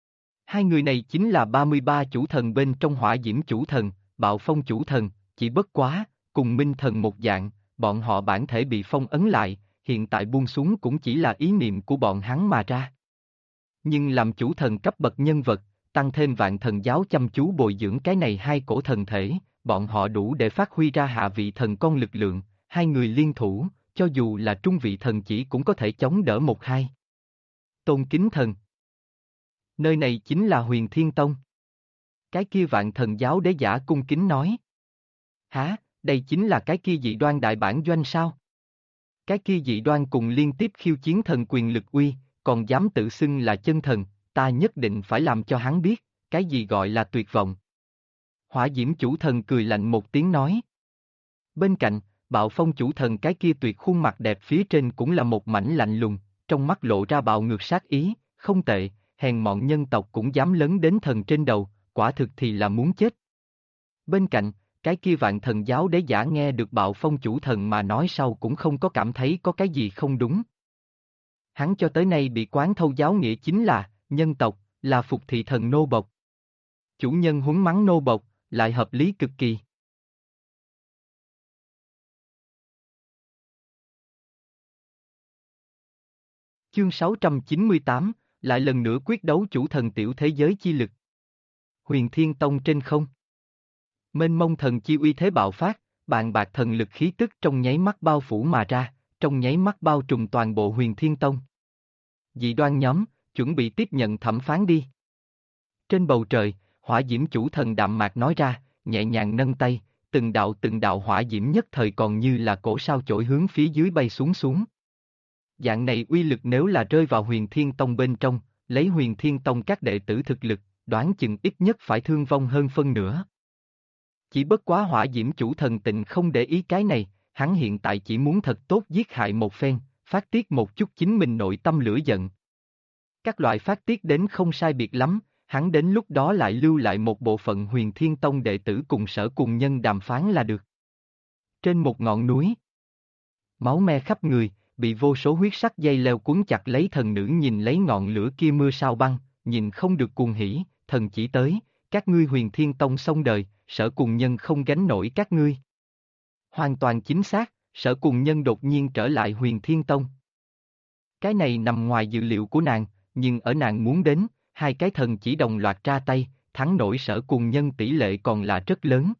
A: 2 người này chính là 33 chủ thần bên trong hỏa diễm chủ thần, bạo phong chủ thần, chỉ bất quá, cùng minh thần một dạng, bọn họ bản thể bị phong ấn lại, hiện tại buông xuống cũng chỉ là ý niệm của bọn hắn mà ra. Nhưng làm chủ thần cấp bậc nhân vật, tăng thêm vạn thần giáo chăm chú bồi dưỡng cái này 2 cổ thần thể, bọn họ đủ để phát huy ra hạ vị thần con lực lượng, 2 người liên thủ, cho dù là trung vị thần chỉ cũng có thể chống đỡ 1-2. Tôn kính thần. Nơi này chính là Huyền Thiên Tông. Cái kia vạn thần giáo đế giả cung kính nói. Hả, đây chính là cái kia dị đoan đại bản doanh sao? Cái kia dị đoan cùng liên tiếp khiêu chiến thần quyền lực uy, còn dám tự xưng là chân thần, ta nhất định phải làm cho hắn biết, cái gì gọi là tuyệt vọng. Hỏa diễm chủ thần cười lạnh một tiếng nói. Bên cạnh, bạo phong chủ thần cái kia tuyệt khuôn mặt đẹp phía trên cũng là một mảnh lạnh lùng, trong mắt lộ ra bạo ngược sát ý, không tệ, hèn mọn nhân tộc cũng dám lấn đến thần trên đầu, quả thực thì là muốn chết. Bên cạnh, cái kia vạn thần giáo đế giả nghe được bạo phong chủ thần mà nói sau cũng không có cảm thấy có cái gì không đúng. Hắn cho tới nay bị quán thâu giáo nghĩa chính là, nhân tộc, là phục thị thần nô bộc. Chủ nhân huấn mắng nô bộc, lại hợp lý cực kỳ. Chương 698, lại lần nữa quyết đấu chủ thần tiểu thế giới chi lực. Huyền Thiên Tông trên không. Mênh mông thần chi uy thế bạo phát, bàn bạc thần lực khí tức trong nháy mắt bao phủ mà ra, trong nháy mắt bao trùm toàn bộ Huyền Thiên Tông. Dị đoan nhóm, chuẩn bị tiếp nhận thẩm phán đi. Trên bầu trời, hỏa diễm chủ thần đạm mạc nói ra, nhẹ nhàng nâng tay, từng đạo hỏa diễm nhất thời còn như là cổ sao chổi hướng phía dưới bay xuống xuống. Dạng này uy lực nếu là rơi vào Huyền Thiên Tông bên trong, lấy Huyền Thiên Tông các đệ tử thực lực, đoán chừng ít nhất phải thương vong hơn phân nửa. Chỉ bất quá hỏa diễm chủ thần tịnh không để ý cái này, hắn hiện tại chỉ muốn thật tốt giết hại một phen, phát tiết một chút chính mình nội tâm lửa giận. Các loại phát tiết đến không sai biệt lắm, hắn đến lúc đó lại lưu lại một bộ phận Huyền Thiên Tông đệ tử cùng Sở Cùng Nhân đàm phán là được. Trên một ngọn núi, máu me khắp người, bị vô số huyết sắc dây leo cuốn chặt lấy thần nữ nhìn lấy ngọn lửa kia mưa sao băng, nhìn không được cuồng hỉ, thần chỉ tới, các ngươi Huyền Thiên Tông xong đời, Sở Cùng Nhân không gánh nổi các ngươi. Hoàn toàn chính xác, Sở Cùng Nhân đột nhiên trở lại Huyền Thiên Tông. Cái này nằm ngoài dự liệu của nàng, nhưng ở nàng muốn đến, hai cái thần chỉ đồng loạt ra tay, thắng nổi Sở Cùng Nhân tỷ lệ còn là rất lớn.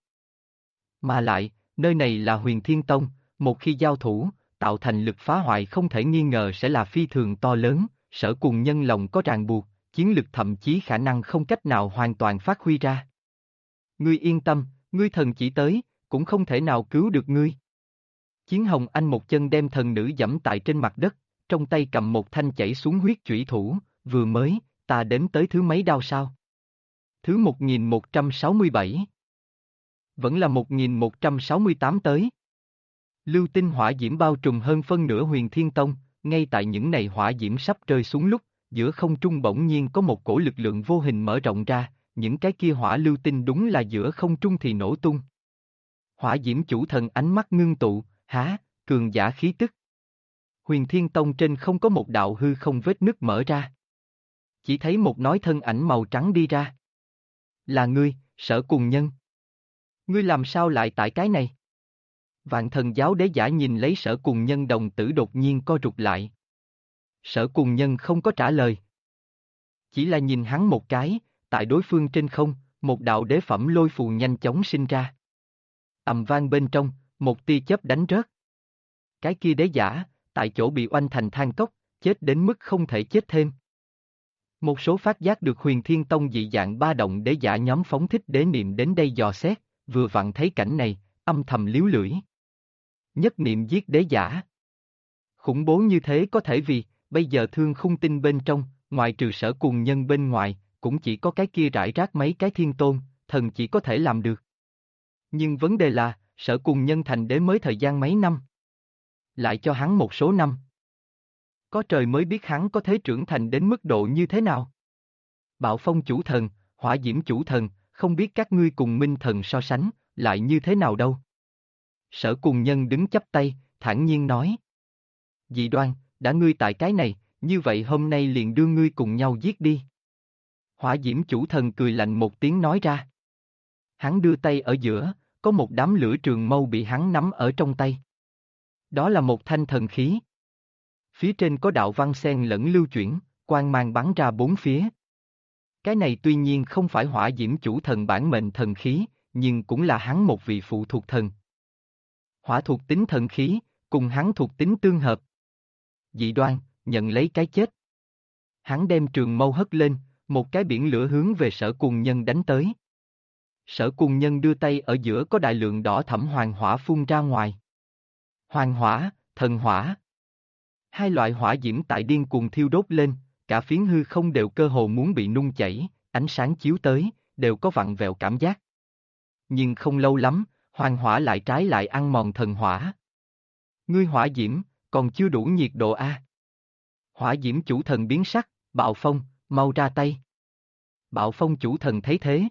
A: Mà lại, nơi này là Huyền Thiên Tông, một khi giao thủ, tạo thành lực phá hoại không thể nghi ngờ sẽ là phi thường to lớn, Sở Cùng Nhân lòng có ràng buộc, chiến lực thậm chí khả năng không cách nào hoàn toàn phát huy ra. Ngươi yên tâm, ngươi thần chỉ tới, cũng không thể nào cứu được ngươi. Chiến Hồng Anh một chân đem thần nữ giẫm tại trên mặt đất, trong tay cầm một thanh chảy xuống huyết chủy thủ, vừa mới, ta đếm tới thứ mấy đao sao? Thứ 1167. Vẫn là 1168 tới. Lưu tinh hỏa diễm bao trùm hơn phân nửa Huyền Thiên Tông, ngay tại những này hỏa diễm sắp rơi xuống lúc, giữa không trung bỗng nhiên có một cổ lực lượng vô hình mở rộng ra, những cái kia hỏa lưu tinh đúng là giữa không trung thì nổ tung. Hỏa diễm chủ thần ánh mắt ngưng tụ, há, cường giả khí tức. Huyền Thiên Tông trên không có một đạo hư không vết nứt mở ra. Chỉ thấy một nói thân ảnh màu trắng đi ra. Là ngươi, Sở Cùng Nhân. Ngươi làm sao lại tại cái này? Vạn Thần giáo đế giả nhìn lấy Sở Cùng Nhân, đồng tử đột nhiên co rụt lại. Sở Cùng Nhân không có trả lời. Chỉ là nhìn hắn một cái, tại đối phương trên không, một đạo đế phẩm lôi phù nhanh chóng sinh ra. Ầm vang bên trong, một tia chớp đánh rớt. Cái kia đế giả, tại chỗ bị oanh thành than cốc, chết đến mức không thể chết thêm. Một số phát giác được Huyền Thiên Tông dị dạng ba động đế giả nhóm phóng thích đế niệm đến đây dò xét, vừa vặn thấy cảnh này, âm thầm líu lưỡi. Nhất niệm giết đế giả. Khủng bố như thế có thể vì, bây giờ Thương Khung Tinh bên trong, ngoài trừ Sở Cùng Nhân bên ngoài, cũng chỉ có cái kia rải rác mấy cái thiên tôn, thần chỉ có thể làm được. Nhưng vấn đề là, Sở Cùng Nhân thành đế mới thời gian mấy năm. Lại cho hắn một số năm. Có trời mới biết hắn có thể trưởng thành đến mức độ như thế nào. Bạo Phong chủ thần, Hỏa Diễm chủ thần, không biết các ngươi cùng Minh thần so sánh, lại như thế nào đâu. Sở Cùng Nhân đứng chắp tay, thản nhiên nói. Dị Đoan, đã ngươi tại cái này, như vậy hôm nay liền đưa ngươi cùng nhau giết đi. Hỏa Diễm chủ thần cười lạnh một tiếng nói ra. Hắn đưa tay ở giữa, có một đám lửa trường mâu bị hắn nắm ở trong tay. Đó là một thanh thần khí. Phía trên có đạo văn xen lẫn lưu chuyển, quang mang bắn ra bốn phía. Cái này tuy nhiên không phải Hỏa Diễm chủ thần bản mệnh thần khí, nhưng cũng là hắn một vị phụ thuộc thần. Hỏa thuộc tính thần khí, cùng hắn thuộc tính tương hợp. Dị Đoan, nhận lấy cái chết. Hắn đem trường mâu hất lên, một cái biển lửa hướng về Sở Cùng Nhân đánh tới. Sở Cùng Nhân đưa tay ở giữa có đại lượng đỏ thẫm hoàng hỏa phun ra ngoài. Hoàng hỏa, thần hỏa. Hai loại hỏa diễm tại điên cuồng thiêu đốt lên, cả phiến hư không đều cơ hồ muốn bị nung chảy, ánh sáng chiếu tới, đều có vặn vẹo cảm giác. Nhưng không lâu lắm, hoàng hỏa lại trái lại ăn mòn thần hỏa. Ngươi hỏa diễm, còn chưa đủ nhiệt độ a. Hỏa diễm chủ thần biến sắc, Bạo Phong, mau ra tay. Bạo Phong chủ thần thấy thế.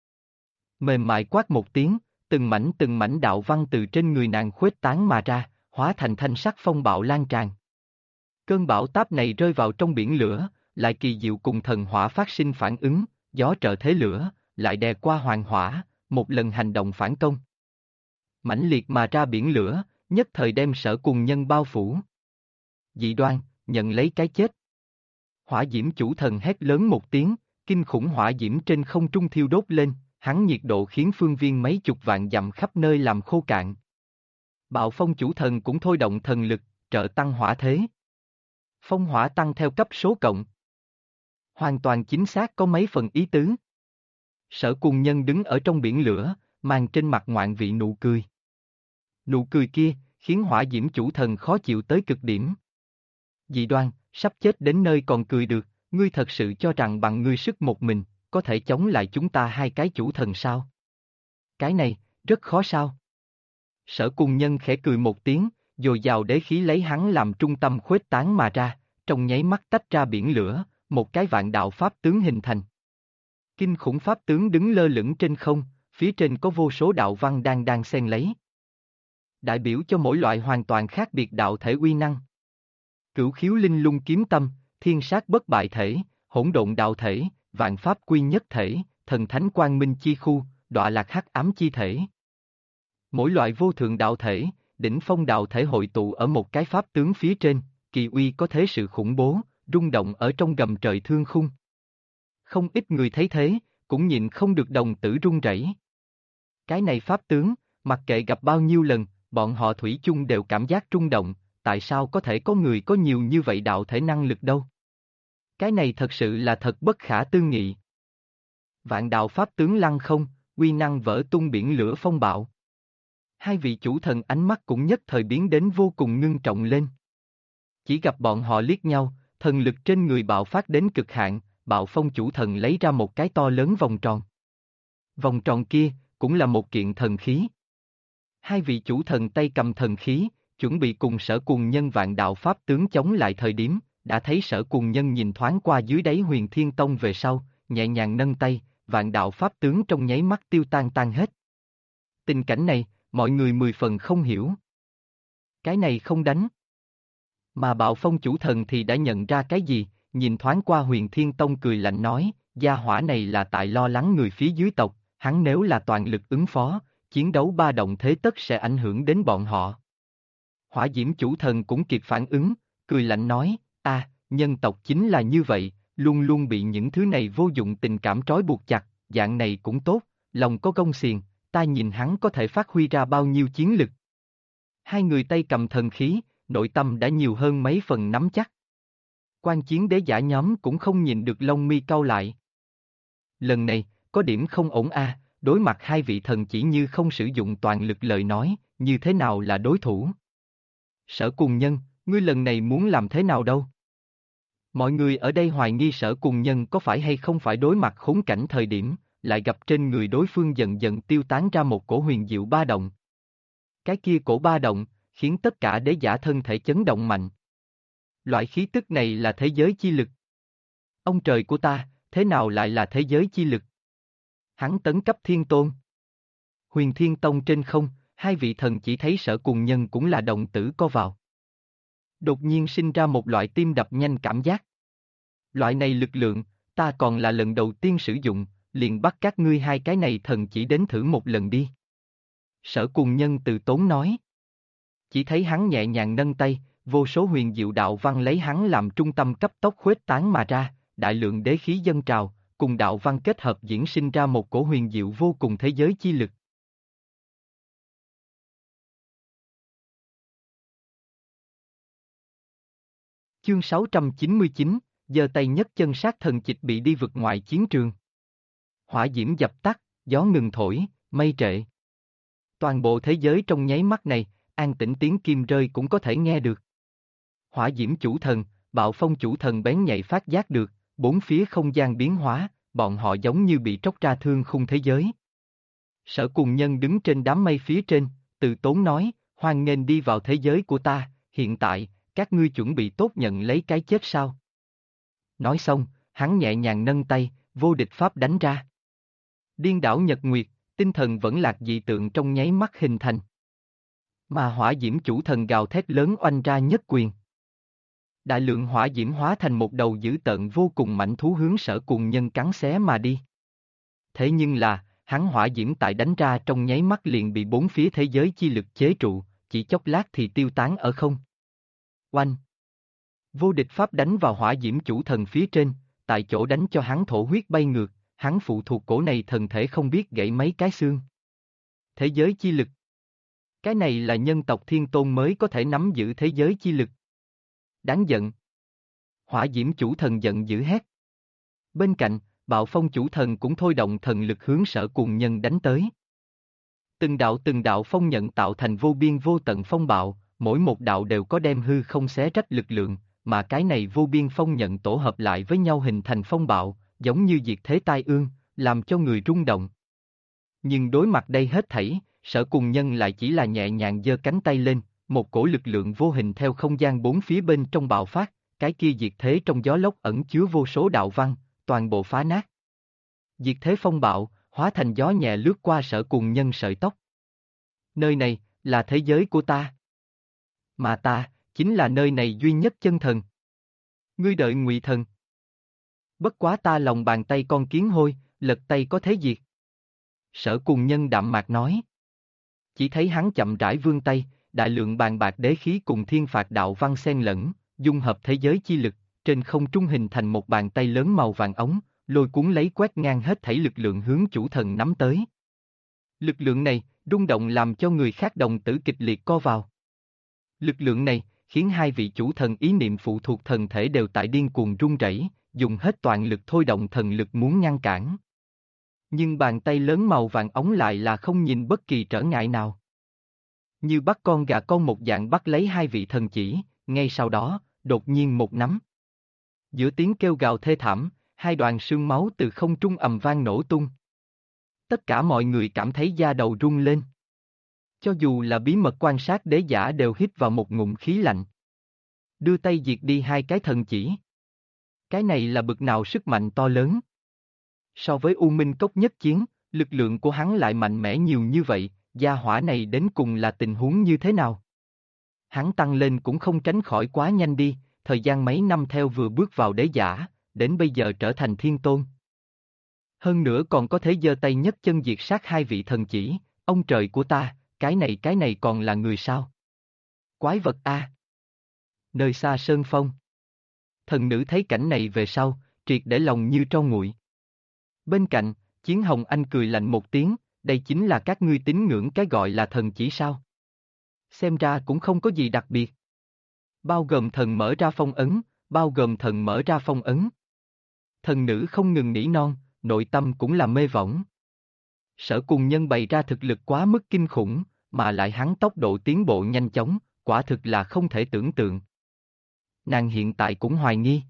A: Mềm mại quát một tiếng, từng mảnh đạo văn từ trên người nàng khuếch tán mà ra, hóa thành thanh sắc phong bạo lan tràn. Cơn bão táp này rơi vào trong biển lửa, lại kỳ diệu cùng thần hỏa phát sinh phản ứng, gió trợ thế lửa, lại đè qua hoàng hỏa, một lần hành động phản công. Mãnh liệt mà ra biển lửa, nhất thời đem Sở Cùng Nhân bao phủ. Dị Đoan, nhận lấy cái chết. Hỏa Diễm chủ thần hét lớn một tiếng, kinh khủng hỏa diễm trên không trung thiêu đốt lên, hắn nhiệt độ khiến phương viên mấy chục vạn dặm khắp nơi làm khô cạn. Bạo Phong chủ thần cũng thôi động thần lực, trợ tăng hỏa thế. Phong hỏa tăng theo cấp số cộng. Hoàn toàn chính xác có mấy phần ý tứ. Sở Cùng Nhân đứng ở trong biển lửa, mang trên mặt ngoạn vị nụ cười. Nụ cười kia, khiến Hỏa Diễm chủ thần khó chịu tới cực điểm. Dị Đoan, sắp chết đến nơi còn cười được, ngươi thật sự cho rằng bằng ngươi sức một mình, có thể chống lại chúng ta hai cái chủ thần sao? Cái này, rất khó sao? Sở Cùng Nhân khẽ cười một tiếng, dồi dào đế khí lấy hắn làm trung tâm khuếch tán mà ra, trong nháy mắt tách ra biển lửa, một cái vạn đạo pháp tướng hình thành. Kinh khủng pháp tướng đứng lơ lửng trên không, phía trên có vô số đạo văn đang xen lấy. Đại biểu cho mỗi loại hoàn toàn khác biệt đạo thể uy năng. Cửu khiếu linh lung kiếm tâm, thiên sát bất bại thể, hỗn độn đạo thể, vạn pháp quy nhất thể, thần thánh quang minh chi khu, đọa lạc hắc ám chi thể. Mỗi loại vô thượng đạo thể, đỉnh phong đạo thể hội tụ ở một cái pháp tướng phía trên, kỳ uy có thế sự khủng bố, rung động ở trong gầm trời thương khung. Không ít người thấy thế, cũng nhịn không được đồng tử run rẩy. Cái này pháp tướng, mặc kệ gặp bao nhiêu lần, bọn họ thủy chung đều cảm giác rung động, tại sao có thể có người có nhiều như vậy đạo thể năng lực đâu? Cái này thật sự là thật bất khả tư nghị. Vạn đạo pháp tướng lăng không, uy năng vỡ tung biển lửa phong bạo. Hai vị chủ thần ánh mắt cũng nhất thời biến đến vô cùng ngưng trọng lên. Chỉ gặp bọn họ liếc nhau, thần lực trên người bạo phát đến cực hạn, Bạo Phong chủ thần lấy ra một cái to lớn vòng tròn. Vòng tròn kia, cũng là một kiện thần khí. Hai vị chủ thần tay cầm thần khí, chuẩn bị cùng Sở Cuồng Nhân vạn đạo pháp tướng chống lại thời điểm, đã thấy Sở Cuồng Nhân nhìn thoáng qua dưới đáy Huyền Thiên Tông về sau, nhẹ nhàng nâng tay, vạn đạo pháp tướng trong nháy mắt tiêu tan hết. Tình cảnh này, mọi người 10 phần không hiểu. Cái này không đánh. Mà Bạo Phong chủ thần thì đã nhận ra cái gì, nhìn thoáng qua Huyền Thiên Tông cười lạnh nói, gia hỏa này là tại lo lắng người phía dưới tộc, hắn nếu là toàn lực ứng phó, chiến đấu ba động thế tất sẽ ảnh hưởng đến bọn họ. Hỏa Diễm chủ thần cũng kịp phản ứng, cười lạnh nói, nhân tộc chính là như vậy, luôn luôn bị những thứ này vô dụng tình cảm trói buộc chặt, dạng này cũng tốt, lòng có gông xiềng, ta nhìn hắn có thể phát huy ra bao nhiêu chiến lực. Hai người tay cầm thần khí, nội tâm đã nhiều hơn mấy phần nắm chắc. Quan chiến đế giả nhóm cũng không nhìn được lông mi cau lại. Lần này, có điểm không ổn đối mặt hai vị thần chỉ như không sử dụng toàn lực lời nói, như thế nào là đối thủ? Sở Cuồng Nhân, ngươi lần này muốn làm thế nào đâu? Mọi người ở đây hoài nghi Sở Cuồng Nhân có phải hay không phải đối mặt khốn cảnh thời điểm, lại gặp trên người đối phương dần dần tiêu tán ra một cổ huyền diệu ba động. Cái kia cổ ba động, khiến tất cả đế giả thân thể chấn động mạnh. Loại khí tức này là thế giới chi lực. Ông trời của ta, thế nào lại là thế giới chi lực? Hắn tấn cấp thiên tôn. Huyền Thiên Tông trên không, hai vị thần chỉ thấy Sở Cuồng Nhân cũng là động tử co vào. Đột nhiên sinh ra một loại tim đập nhanh cảm giác. Loại này lực lượng, ta còn là lần đầu tiên sử dụng, liền bắt các ngươi hai cái này thần chỉ đến thử một lần đi. Sở Cuồng Nhân từ tốn nói. Chỉ thấy hắn nhẹ nhàng nâng tay, vô số huyền diệu đạo văn lấy hắn làm trung tâm cấp tốc khuếch tán mà ra, đại lượng đế khí dâng trào, cùng đạo văn kết hợp diễn sinh ra một cổ huyền diệu vô cùng thế giới chi lực. Chương 699, giơ tay nhất chân sát thần chịch bị đi vực ngoại chiến trường. Hỏa diễm dập tắt, gió ngừng thổi, mây trệ. Toàn bộ thế giới trong nháy mắt này, an tĩnh tiếng kim rơi cũng có thể nghe được. Hỏa diễm chủ thần, Bạo Phong chủ thần bén nhạy phát giác được, bốn phía không gian biến hóa, bọn họ giống như bị tróc ra thương khung thế giới. Sở Cuồng Nhân đứng trên đám mây phía trên, từ tốn nói, hoan nghênh đi vào thế giới của ta, hiện tại, các ngươi chuẩn bị tốt nhận lấy cái chết sao? Nói xong, hắn nhẹ nhàng nâng tay, vô địch pháp đánh ra. Điên đảo nhật nguyệt, tinh thần vẫn lạc dị tượng trong nháy mắt hình thành. Mà hỏa diễm chủ thần gào thét lớn oanh ra nhất quyền. Đại lượng hỏa diễm hóa thành một đầu dữ tợn vô cùng mãnh thú hướng Sở Cuồng Nhân cắn xé mà đi. Thế nhưng là, hắn hỏa diễm tại đánh ra trong nháy mắt liền bị bốn phía thế giới chi lực chế trụ, chỉ chốc lát thì tiêu tán ở không. Oanh! Vô địch pháp đánh vào hỏa diễm chủ thần phía trên, tại chỗ đánh cho hắn thổ huyết bay ngược, hắn phụ thuộc cổ này thần thể không biết gãy mấy cái xương. Thế giới chi lực. Cái này là nhân tộc thiên tôn mới có thể nắm giữ thế giới chi lực. Đáng giận. Hỏa diễm chủ thần giận dữ hét. Bên cạnh, Bạo Phong chủ thần cũng thôi động thần lực hướng Sở Cuồng Nhân đánh tới. Từng đạo phong nhận tạo thành vô biên vô tận phong bạo, mỗi một đạo đều có đem hư không xé rách lực lượng, mà cái này vô biên phong nhận tổ hợp lại với nhau hình thành phong bạo, giống như diệt thế tai ương, làm cho người rung động. Nhưng đối mặt đây hết thảy, Sở Cuồng Nhân lại chỉ là nhẹ nhàng giơ cánh tay lên, một cổ lực lượng vô hình theo không gian bốn phía bên trong bạo phát, cái kia diệt thế trong gió lốc ẩn chứa vô số đạo văn, toàn bộ phá nát. Diệt thế phong bạo, hóa thành gió nhẹ lướt qua Sở Cuồng Nhân sợi tóc. Nơi này, là thế giới của ta. Mà ta, chính là nơi này duy nhất chân thần. Ngươi đợi Ngụy Thần. Bất quá ta lòng bàn tay con kiến hôi, lật tay có thế diệt. Sở Cuồng Nhân đạm mạc nói. Chỉ thấy hắn chậm rãi vươn tay, đại lượng bàn bạc đế khí cùng thiên phạt đạo văn xen lẫn, dung hợp thế giới chi lực, trên không trung hình thành một bàn tay lớn màu vàng ống, lôi cuốn lấy quét ngang hết thảy lực lượng hướng chủ thần nắm tới. Lực lượng này, rung động làm cho người khác đồng tử kịch liệt co vào. Lực lượng này, khiến hai vị chủ thần ý niệm phụ thuộc thần thể đều tại điên cuồng run rẩy, dùng hết toàn lực thôi động thần lực muốn ngăn cản. Nhưng bàn tay lớn màu vàng ống lại là không nhìn bất kỳ trở ngại nào. Như bắt con gà con một dạng bắt lấy hai vị thần chỉ, ngay sau đó, đột nhiên một nắm. Giữa tiếng kêu gào thê thảm, hai đoàn sương máu từ không trung ầm vang nổ tung. Tất cả mọi người cảm thấy da đầu rung lên. Cho dù là bí mật quan sát đế giả đều hít vào một ngụm khí lạnh. Đưa tay diệt đi hai cái thần chỉ. Cái này là bực nào sức mạnh to lớn. So với U Minh Cốc nhất chiến, lực lượng của hắn lại mạnh mẽ nhiều như vậy, gia hỏa này đến cùng là tình huống như thế nào? Hắn tăng lên cũng không tránh khỏi quá nhanh đi, thời gian mấy năm theo vừa bước vào đế giả, đến bây giờ trở thành thiên tôn. Hơn nữa còn có thể giơ tay nhấc chân diệt sát hai vị thần chỉ, ông trời của ta, cái này còn là người sao? Quái vật a! Nơi xa sơn phong. Thần nữ thấy cảnh này về sau, triệt để lòng như tro nguội. Bên cạnh, Chiến Hồng Anh cười lạnh một tiếng, đây chính là các ngươi tín ngưỡng cái gọi là thần chỉ sao? Xem ra cũng không có gì đặc biệt. Bao gồm thần mở ra phong ấn, bao gồm thần mở ra phong ấn. Thần nữ không ngừng nỉ non, nội tâm cũng là mê võng. Sở Cùng Nhân bày ra thực lực quá mức kinh khủng, mà lại hắn tốc độ tiến bộ nhanh chóng, quả thực là không thể tưởng tượng. Nàng hiện tại cũng hoài nghi.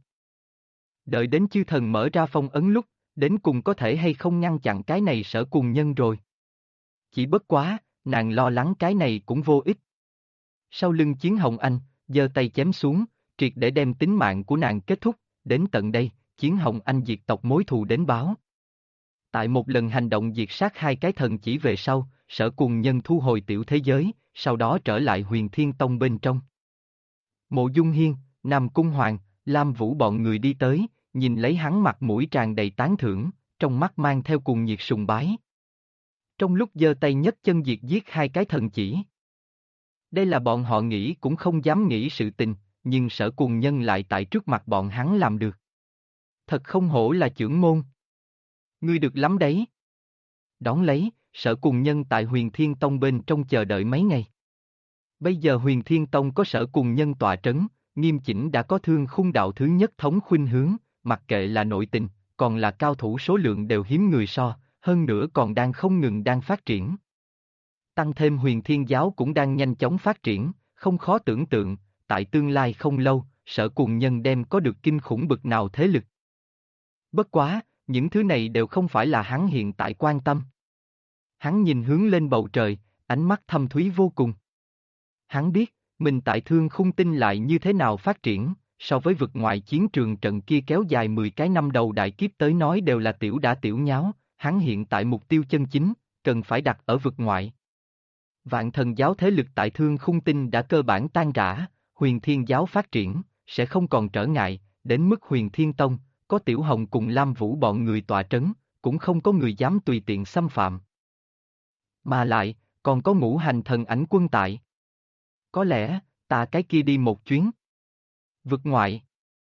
A: Đợi đến chư thần mở ra phong ấn lúc, đến cùng có thể hay không ngăn chặn cái này Sở Cùng Nhân rồi. Chỉ bất quá, nàng lo lắng cái này cũng vô ích. Sau lưng Chiến Hồng Anh, giơ tay chém xuống, triệt để đem tính mạng của nàng kết thúc, đến tận đây, Chiến Hồng Anh diệt tộc mối thù đến báo. Tại một lần hành động diệt sát hai cái thần chỉ về sau, Sở Cùng Nhân thu hồi tiểu thế giới, sau đó trở lại Huyền Thiên Tông bên trong. Mộ Dung Hiên, Nam Cung Hoàng, Lam Vũ bọn người đi tới, nhìn lấy hắn mặt mũi tràn đầy tán thưởng, trong mắt mang theo cuồng nhiệt sùng bái. Trong lúc giơ tay nhấc chân diệt giết hai cái thần chỉ. Đây là bọn họ nghĩ cũng không dám nghĩ sự tình, nhưng Sở Cùng Nhân lại tại trước mặt bọn hắn làm được. Thật không hổ là chưởng môn. Ngươi được lắm đấy. Đón lấy, Sở Cùng Nhân tại Huyền Thiên Tông bên trong chờ đợi mấy ngày. Bây giờ Huyền Thiên Tông có Sở Cùng Nhân tọa trấn, nghiêm chỉnh đã có Thương Khung đạo thứ nhất thống khuynh hướng, mặc kệ là nội tình, còn là cao thủ số lượng đều hiếm người so, hơn nữa còn đang không ngừng đang phát triển. Tăng thêm Huyền Thiên Giáo cũng đang nhanh chóng phát triển, không khó tưởng tượng, tại tương lai không lâu, Sở Cùng Nhân đem có được kinh khủng bực nào thế lực. Bất quá, những thứ này đều không phải là hắn hiện tại quan tâm. Hắn nhìn hướng lên bầu trời, ánh mắt thâm thúy vô cùng. Hắn biết, mình tại Thương Khung Tinh lại như thế nào phát triển, so với vực ngoại chiến trường trận kia kéo dài 10 cái năm đầu đại kiếp tới nói đều là tiểu đã tiểu nháo, hắn hiện tại mục tiêu chân chính, cần phải đặt ở vực ngoại. Vạn Thần Giáo thế lực tại Thương Khung Tinh đã cơ bản tan rã, Huyền Thiên Giáo phát triển, sẽ không còn trở ngại, đến mức Huyền Thiên Tông, có Tiểu Hồng cùng Lam Vũ bọn người tọa trấn, cũng không có người dám tùy tiện xâm phạm. Mà lại, còn có Ngũ Hành Thần Ảnh Quân tại. Có lẽ, ta cái kia đi một chuyến. Vực ngoại.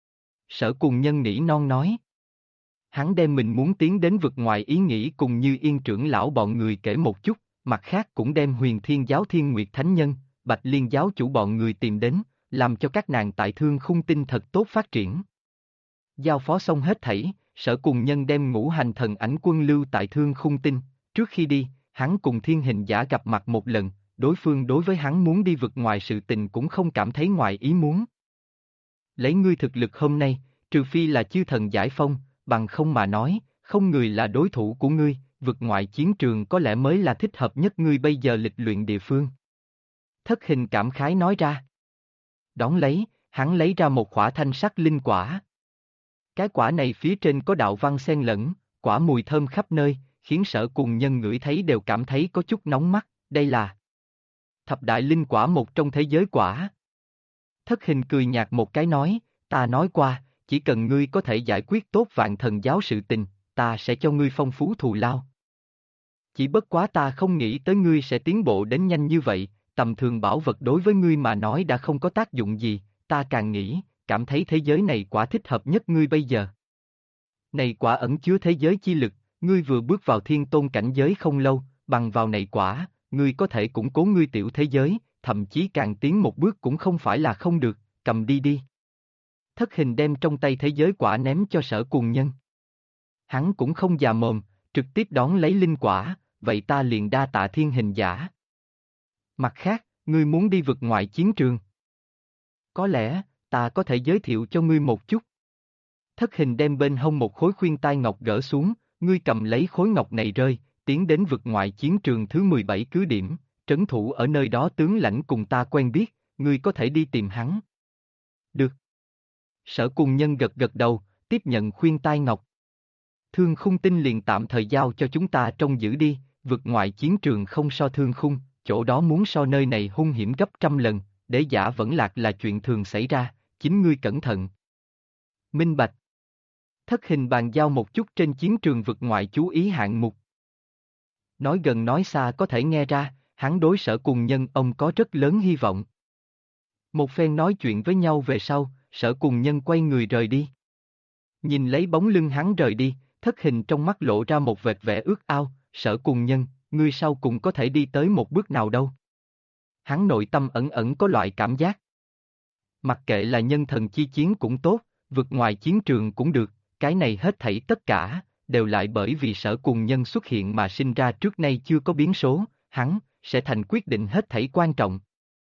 A: Sở Cùng Nhân nỉ non nói. Hắn đem mình muốn tiến đến vực ngoại ý nghĩ cùng Như Yên trưởng lão bọn người kể một chút, mặt khác cũng đem Huyền Thiên Giáo Thiên Nguyệt Thánh Nhân, Bạch Liên Giáo chủ bọn người tìm đến, làm cho các nàng tại Thương Khung Tinh thật tốt phát triển. Giao phó xong hết thảy, Sở Cùng Nhân đem Ngũ Hành Thần Ảnh Quân lưu tại Thương Khung Tinh, trước khi đi, hắn cùng Thiên Hình Giả gặp mặt một lần, đối phương đối với hắn muốn đi vực ngoài sự tình cũng không cảm thấy ngoài ý muốn. Lấy ngươi thực lực hôm nay, trừ phi là chư thần giải phong, bằng không mà nói, không người là đối thủ của ngươi, vực ngoại chiến trường có lẽ mới là thích hợp nhất ngươi bây giờ lịch luyện địa phương. Thất Hình cảm khái nói ra. Đón lấy, hắn lấy ra một quả thanh sắc linh quả. Cái quả này phía trên có đạo văn xen lẫn, quả mùi thơm khắp nơi, khiến Sở Cùng Nhân ngửi thấy đều cảm thấy có chút nóng mắt, đây là Thập Đại Linh Quả, một trong thế giới quả. Thất Hình cười nhạt một cái nói, ta nói qua, chỉ cần ngươi có thể giải quyết tốt Vạn Thần Giáo sự tình, ta sẽ cho ngươi phong phú thù lao. Chỉ bất quá ta không nghĩ tới ngươi sẽ tiến bộ đến nhanh như vậy, tầm thường bảo vật đối với ngươi mà nói đã không có tác dụng gì, ta càng nghĩ, cảm thấy thế giới này quả thích hợp nhất ngươi bây giờ. Này quả ẩn chứa thế giới chi lực, ngươi vừa bước vào thiên tôn cảnh giới không lâu, bằng vào này quả, ngươi có thể củng cố ngươi tiểu thế giới, thậm chí càng tiến một bước cũng không phải là không được, cầm đi đi. Thất hình đem trong tay thế giới quả ném cho Sở Cùng Nhân. Hắn cũng không già mồm, trực tiếp đón lấy linh quả, vậy ta liền đa tạ thiên hình giả. Mặt khác, ngươi muốn đi vực ngoại chiến trường. Có lẽ, ta có thể giới thiệu cho ngươi một chút. Thất hình đem bên hông một khối khuyên tai ngọc gỡ xuống, ngươi cầm lấy khối ngọc này rơi, tiến đến vực ngoại chiến trường thứ 17 cứ điểm, trấn thủ ở nơi đó tướng lãnh cùng ta quen biết, ngươi có thể đi tìm hắn. Được. Sở Cùng Nhân gật gật đầu, tiếp nhận khuyên tai ngọc. Thương khung tinh liền tạm thời giao cho chúng ta trông giữ đi, vực ngoại chiến trường không so thương khung, chỗ đó muốn so nơi này hung hiểm gấp trăm lần, để giả vẫn lạc là chuyện thường xảy ra, chính ngươi cẩn thận. Minh bạch. Thất hình bàn giao một chút trên chiến trường vực ngoại chú ý hạng mục. Nói gần nói xa có thể nghe ra, hắn đối Sở Cùng Nhân ông có rất lớn hy vọng. Một phen nói chuyện với nhau về sau, Sở Cùng Nhân quay người rời đi. Nhìn lấy bóng lưng hắn rời đi, thất hình trong mắt lộ ra một vệt vẻ ước ao, Sở Cùng Nhân, ngươi sau cùng có thể đi tới một bước nào đâu. Hắn nội tâm ẩn ẩn có loại cảm giác. Mặc kệ là nhân thần chi chiến cũng tốt, vực ngoài chiến trường cũng được, cái này hết thảy tất cả, đều lại bởi vì Sở Cùng Nhân xuất hiện mà sinh ra trước nay chưa có biến số, hắn, sẽ thành quyết định hết thảy quan trọng.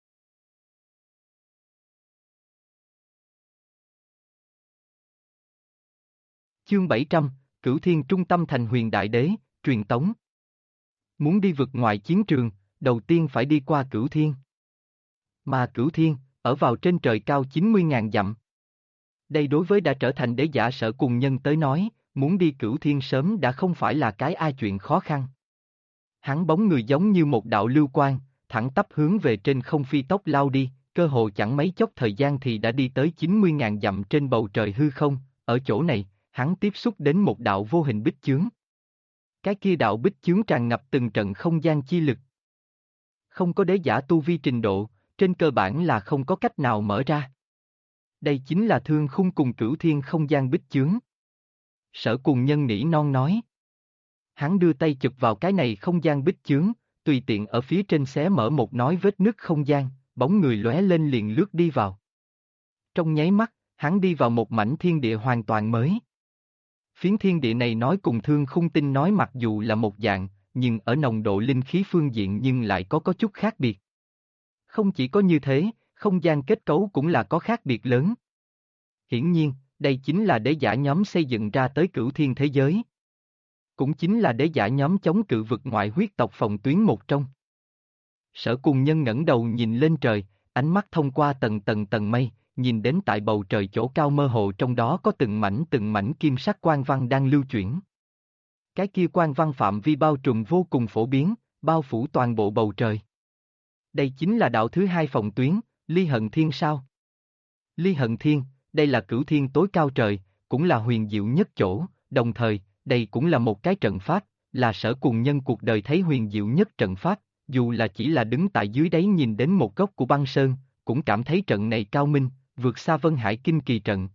A: Chương 700, Cửu Thiên trung tâm thành Huyền Đại Đế, truyền tống. Muốn đi vực ngoài chiến trường, đầu tiên phải đi qua Cửu Thiên. Mà Cửu Thiên, ở vào trên trời cao 90.000 dặm. Đây đối với đã trở thành đế giả Sở Cùng Nhân tới nói, muốn đi Cửu Thiên sớm đã không phải là cái ai chuyện khó khăn. Hắn bóng người giống như một đạo lưu quang, thẳng tắp hướng về trên không phi tốc lao đi, cơ hồ chẳng mấy chốc thời gian thì đã đi tới 90.000 dặm trên bầu trời hư không, ở chỗ này, hắn tiếp xúc đến một đạo vô hình bích chướng. Cái kia đạo bích chướng tràn ngập từng trận không gian chi lực. Không có đế giả tu vi trình độ, trên cơ bản là không có cách nào mở ra. Đây chính là thương khung cùng Cửu Thiên không gian bích chướng. Sở Cùng Nhân nỉ non nói. Hắn đưa tay chụp vào cái này không gian bích chướng, tùy tiện ở phía trên xé mở một nói vết nứt không gian, bóng người lóe lên liền lướt đi vào. Trong nháy mắt, hắn đi vào một mảnh thiên địa hoàn toàn mới. Phiến thiên địa này nói cùng thương khung tinh nói mặc dù là một dạng, nhưng ở nồng độ linh khí phương diện nhưng lại có chút khác biệt. Không chỉ có như thế, không gian kết cấu cũng là có khác biệt lớn. Hiển nhiên, đây chính là đế giả nhóm xây dựng ra tới Cửu Thiên thế giới. Cũng chính là đế giả nhóm chống cự vực ngoại huyết tộc phòng tuyến một trong. Sở Cùng Nhân ngẩng đầu nhìn lên trời, ánh mắt thông qua tầng tầng mây, nhìn đến tại bầu trời chỗ cao mơ hồ trong đó có từng mảnh kim sắc quang văn đang lưu chuyển. Cái kia quang văn phạm vi bao trùm vô cùng phổ biến, bao phủ toàn bộ bầu trời. Đây chính là đạo thứ hai phòng tuyến, Ly Hận Thiên sao? Ly Hận Thiên, đây là Cửu Thiên tối cao trời, cũng là huyền diệu nhất chỗ, đồng thời, đây cũng là một cái trận pháp, là Sở Cùng Nhân cuộc đời thấy huyền diệu nhất trận pháp, dù là chỉ là đứng tại dưới đáy nhìn đến một góc của băng sơn, cũng cảm thấy trận này cao minh, vượt xa Vân Hải Kinh Kỳ trận.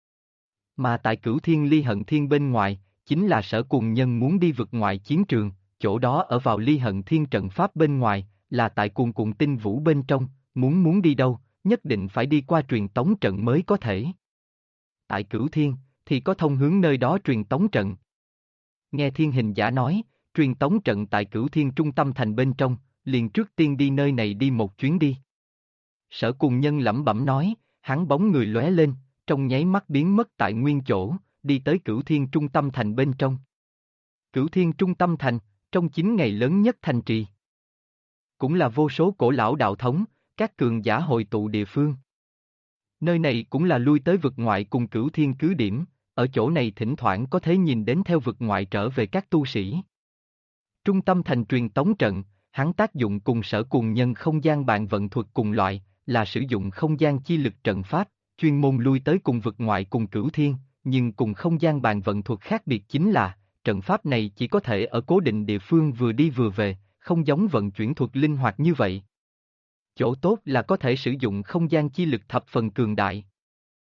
A: Mà tại Cửu Thiên Ly Hận Thiên bên ngoài, chính là Sở Cùng Nhân muốn đi vượt ngoại chiến trường, chỗ đó ở vào Ly Hận Thiên trận pháp bên ngoài, là tại cuồn cuộn tinh vũ bên trong, muốn đi đâu, nhất định phải đi qua truyền tống trận mới có thể. Tại Cửu Thiên, thì có thông hướng nơi đó truyền tống trận. Nghe Thiên Hình giả nói, truyền tống trận tại Cửu Thiên trung tâm thành bên trong, liền trước tiên đi nơi này đi một chuyến đi. Sở Cùng Nhân lẩm bẩm nói, hắn bóng người lóe lên, trong nháy mắt biến mất tại nguyên chỗ, đi tới Cửu Thiên trung tâm thành bên trong. Cửu Thiên trung tâm thành, trong 9 ngày lớn nhất thành trì. Cũng là vô số cổ lão đạo thống, các cường giả hội tụ địa phương. Nơi này cũng là lui tới vực ngoại cùng Cửu Thiên cứ điểm, ở chỗ này thỉnh thoảng có thể nhìn đến theo vực ngoại trở về các tu sĩ. Trung tâm thành truyền tống trận, hắn tác dụng cùng Sở Cùng Nhân không gian bàn vận thuật cùng loại, là sử dụng không gian chi lực trận pháp, chuyên môn lui tới cùng vực ngoại cùng Cửu Thiên, nhưng cùng không gian bàn vận thuật khác biệt chính là, trận pháp này chỉ có thể ở cố định địa phương vừa đi vừa về, không giống vận chuyển thuật linh hoạt như vậy. Chỗ tốt là có thể sử dụng không gian chi lực thập phần cường đại.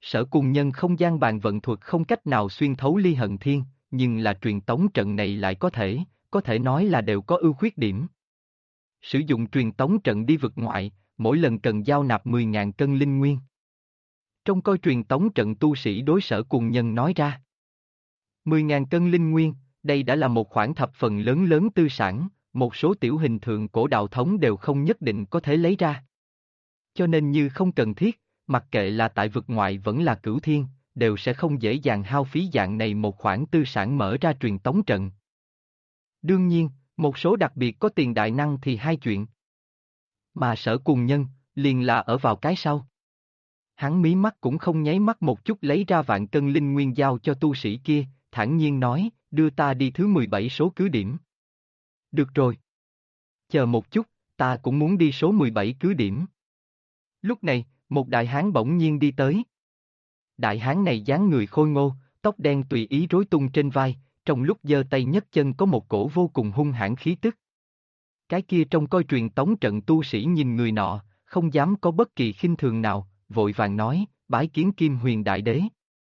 A: Sở Cùng Nhân không gian bàn vận thuật không cách nào xuyên thấu Ly Hận Thiên, nhưng là truyền tống trận này lại có thể nói là đều có ưu khuyết điểm. Sử dụng truyền tống trận đi vực ngoại, mỗi lần cần giao nạp 10.000 cân linh nguyên. Trong coi truyền tống trận tu sĩ đối Sở Cùng Nhân nói ra. 10.000 cân linh nguyên, đây đã là một khoản thập phần lớn lớn tư sản, một số tiểu hình thường cổ đạo thống đều không nhất định có thể lấy ra. Cho nên như không cần thiết, mặc kệ là tại vực ngoại vẫn là cửu thiên, đều sẽ không dễ dàng hao phí dạng này một khoản tư sản mở ra truyền tống trận. Đương nhiên, một số đặc biệt có tiền đại năng thì hai chuyện. Mà Sở Cùng Nhân, liền là ở vào cái sau. Hắn mí mắt cũng không nháy mắt một chút lấy ra vạn cân linh nguyên giao cho tu sĩ kia, thản nhiên nói, đưa ta đi thứ 17 số cứ điểm. Được rồi. Chờ một chút, ta cũng muốn đi số 17 cứ điểm. Lúc này, một đại hán bỗng nhiên đi tới. Đại hán này dáng người khôi ngô, tóc đen tùy ý rối tung trên vai, trong lúc giơ tay nhấc chân có một cổ vô cùng hung hãn khí tức. Cái kia trong coi truyền tống trận tu sĩ nhìn người nọ, không dám có bất kỳ khinh thường nào, vội vàng nói, bái kiến Kim Huyền Đại Đế.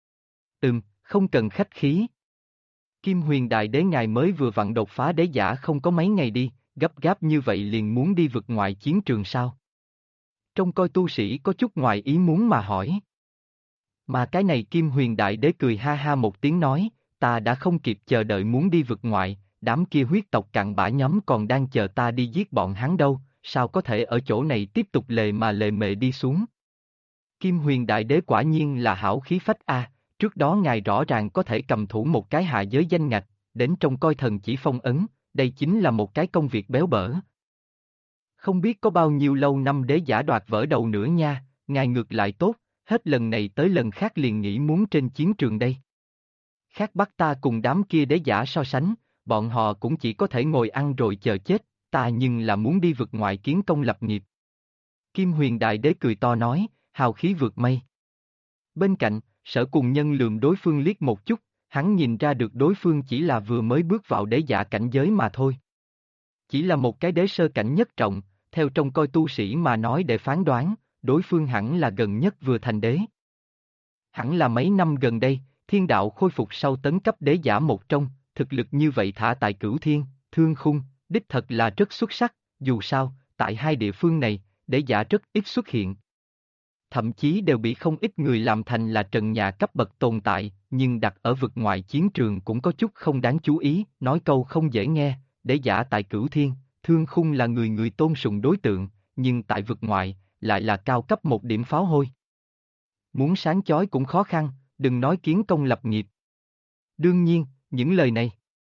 A: Không cần khách khí. Kim Huyền Đại Đế ngài mới vừa vặn đột phá đế giả không có mấy ngày đi, gấp gáp như vậy liền muốn đi vực ngoại chiến trường sao? Trong coi tu sĩ có chút ngoài ý muốn mà hỏi. Mà cái này Kim Huyền Đại Đế cười ha ha một tiếng nói, ta đã không kịp chờ đợi muốn đi vực ngoại, đám kia huyết tộc cặn bã nhóm còn đang chờ ta đi giết bọn hắn đâu, sao có thể ở chỗ này tiếp tục lề mà lề mề đi xuống. Kim Huyền Đại Đế quả nhiên là hảo khí phách a, trước đó ngài rõ ràng có thể cầm thủ một cái hạ giới danh ngạch, đến trong coi thần chỉ phong ấn, đây chính là một cái công việc béo bở. Không biết có bao nhiêu lâu năm đế giả đoạt vỡ đầu nữa nha, ngài ngược lại tốt, hết lần này tới lần khác liền nghĩ muốn trên chiến trường đây. Khác bắt ta cùng đám kia đế giả so sánh, bọn họ cũng chỉ có thể ngồi ăn rồi chờ chết, ta nhưng là muốn đi vực ngoại kiến công lập nghiệp. Kim Huyền Đại Đế cười to nói, hào khí vượt mây. Bên cạnh, Sở Cùng Nhân lườm đối phương liếc một chút, hắn nhìn ra được đối phương chỉ là vừa mới bước vào đế giả cảnh giới mà thôi. Chỉ là một cái đế sơ cảnh nhất trọng, theo trong coi tu sĩ mà nói để phán đoán, đối phương hẳn là gần nhất vừa thành đế. Hẳn là mấy năm gần đây, thiên đạo khôi phục sau tấn cấp đế giả một trong, thực lực như vậy thả tại cửu thiên, thương khung, đích thật là rất xuất sắc, dù sao, tại hai địa phương này, đế giả rất ít xuất hiện. Thậm chí đều bị không ít người làm thành là trần nhà cấp bậc tồn tại, nhưng đặt ở vực ngoại chiến trường cũng có chút không đáng chú ý, nói câu không dễ nghe, đế giả tại cửu thiên, thương khung là người người tôn sùng đối tượng, nhưng tại vực ngoại, lại là cao cấp một điểm pháo hôi. Muốn sáng chói cũng khó khăn, đừng nói kiến công lập nghiệp. Đương nhiên, những lời này,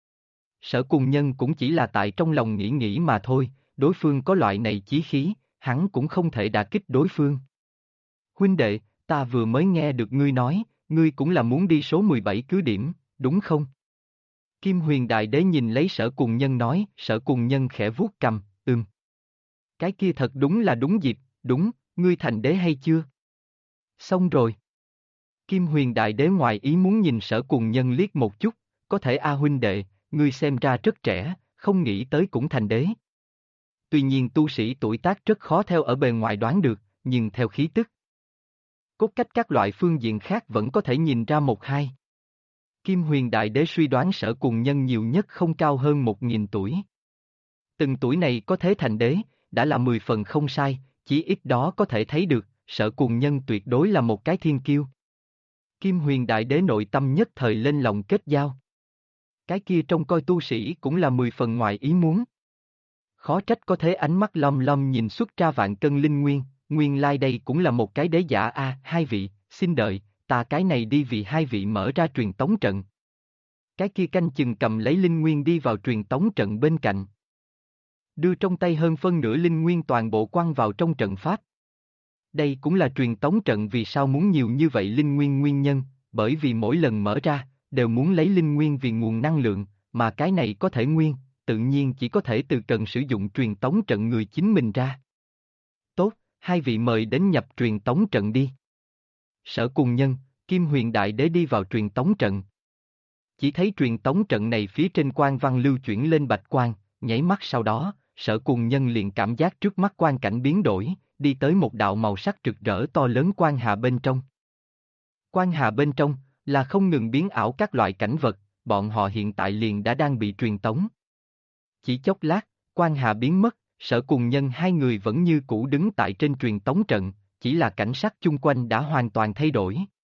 A: Sở Cùng Nhân cũng chỉ là tại trong lòng nghĩ nghĩ mà thôi, đối phương có loại này chí khí, hắn cũng không thể đả kích đối phương. Huynh đệ, ta vừa mới nghe được ngươi nói, ngươi cũng là muốn đi số 17 cứ điểm, đúng không? Kim Huyền Đại Đế nhìn lấy Sở Cùng Nhân nói, Sở Cùng Nhân khẽ vuốt cầm, Cái kia thật đúng là đúng dịp, đúng, ngươi thành đế hay chưa? Xong rồi. Kim Huyền Đại Đế ngoài ý muốn nhìn Sở Cùng Nhân liếc một chút, có thể huynh đệ, ngươi xem ra rất trẻ, không nghĩ tới cũng thành đế. Tuy nhiên tu sĩ tuổi tác rất khó theo ở bề ngoài đoán được, nhưng theo khí tức, cốt cách các loại phương diện khác vẫn có thể nhìn ra một hai. Kim Huyền Đại Đế suy đoán Sở Cùng Nhân nhiều nhất không cao hơn 1.000 tuổi. Từng tuổi này có thế thành đế, đã là 10 phần không sai, chỉ ít đó có thể thấy được, Sở Cùng Nhân tuyệt đối là một cái thiên kiêu. Kim Huyền Đại Đế nội tâm nhất thời lên lòng kết giao. Cái kia trông coi tu sĩ cũng là 10 phần ngoài ý muốn. Khó trách có thế ánh mắt lom lom nhìn xuất ra vạn cân linh nguyên, nguyên lai đây cũng là một cái đế giả hai vị, xin đợi, ta cái này đi vì hai vị mở ra truyền tống trận. Cái kia canh chừng cầm lấy linh nguyên đi vào truyền tống trận bên cạnh. Đưa trong tay hơn phân nửa linh nguyên toàn bộ quăng vào trong trận pháp. Đây cũng là truyền tống trận vì sao muốn nhiều như vậy linh nguyên nguyên nhân, bởi vì mỗi lần mở ra, đều muốn lấy linh nguyên vì nguồn năng lượng, mà cái này có thể nguyên, tự nhiên chỉ có thể từ cần sử dụng truyền tống trận người chính mình ra. Tốt, hai vị mời đến nhập truyền tống trận đi. Sở Cùng Nhân, Kim Huyền Đại Đế đi vào truyền tống trận. Chỉ thấy truyền tống trận này phía trên quang văn lưu chuyển lên bạch quang, nháy mắt sau đó, Sở Cùng Nhân liền cảm giác trước mắt quang cảnh biến đổi, đi tới một đạo màu sắc rực rỡ to lớn quang hà bên trong. Quan Hà bên trong, là không ngừng biến ảo các loại cảnh vật, bọn họ hiện tại liền đã đang bị truyền tống. Chỉ chốc lát, Quan Hà biến mất, Sở Cùng Nhân hai người vẫn như cũ đứng tại trên truyền tống trận, chỉ là cảnh sắc chung quanh đã hoàn toàn thay đổi.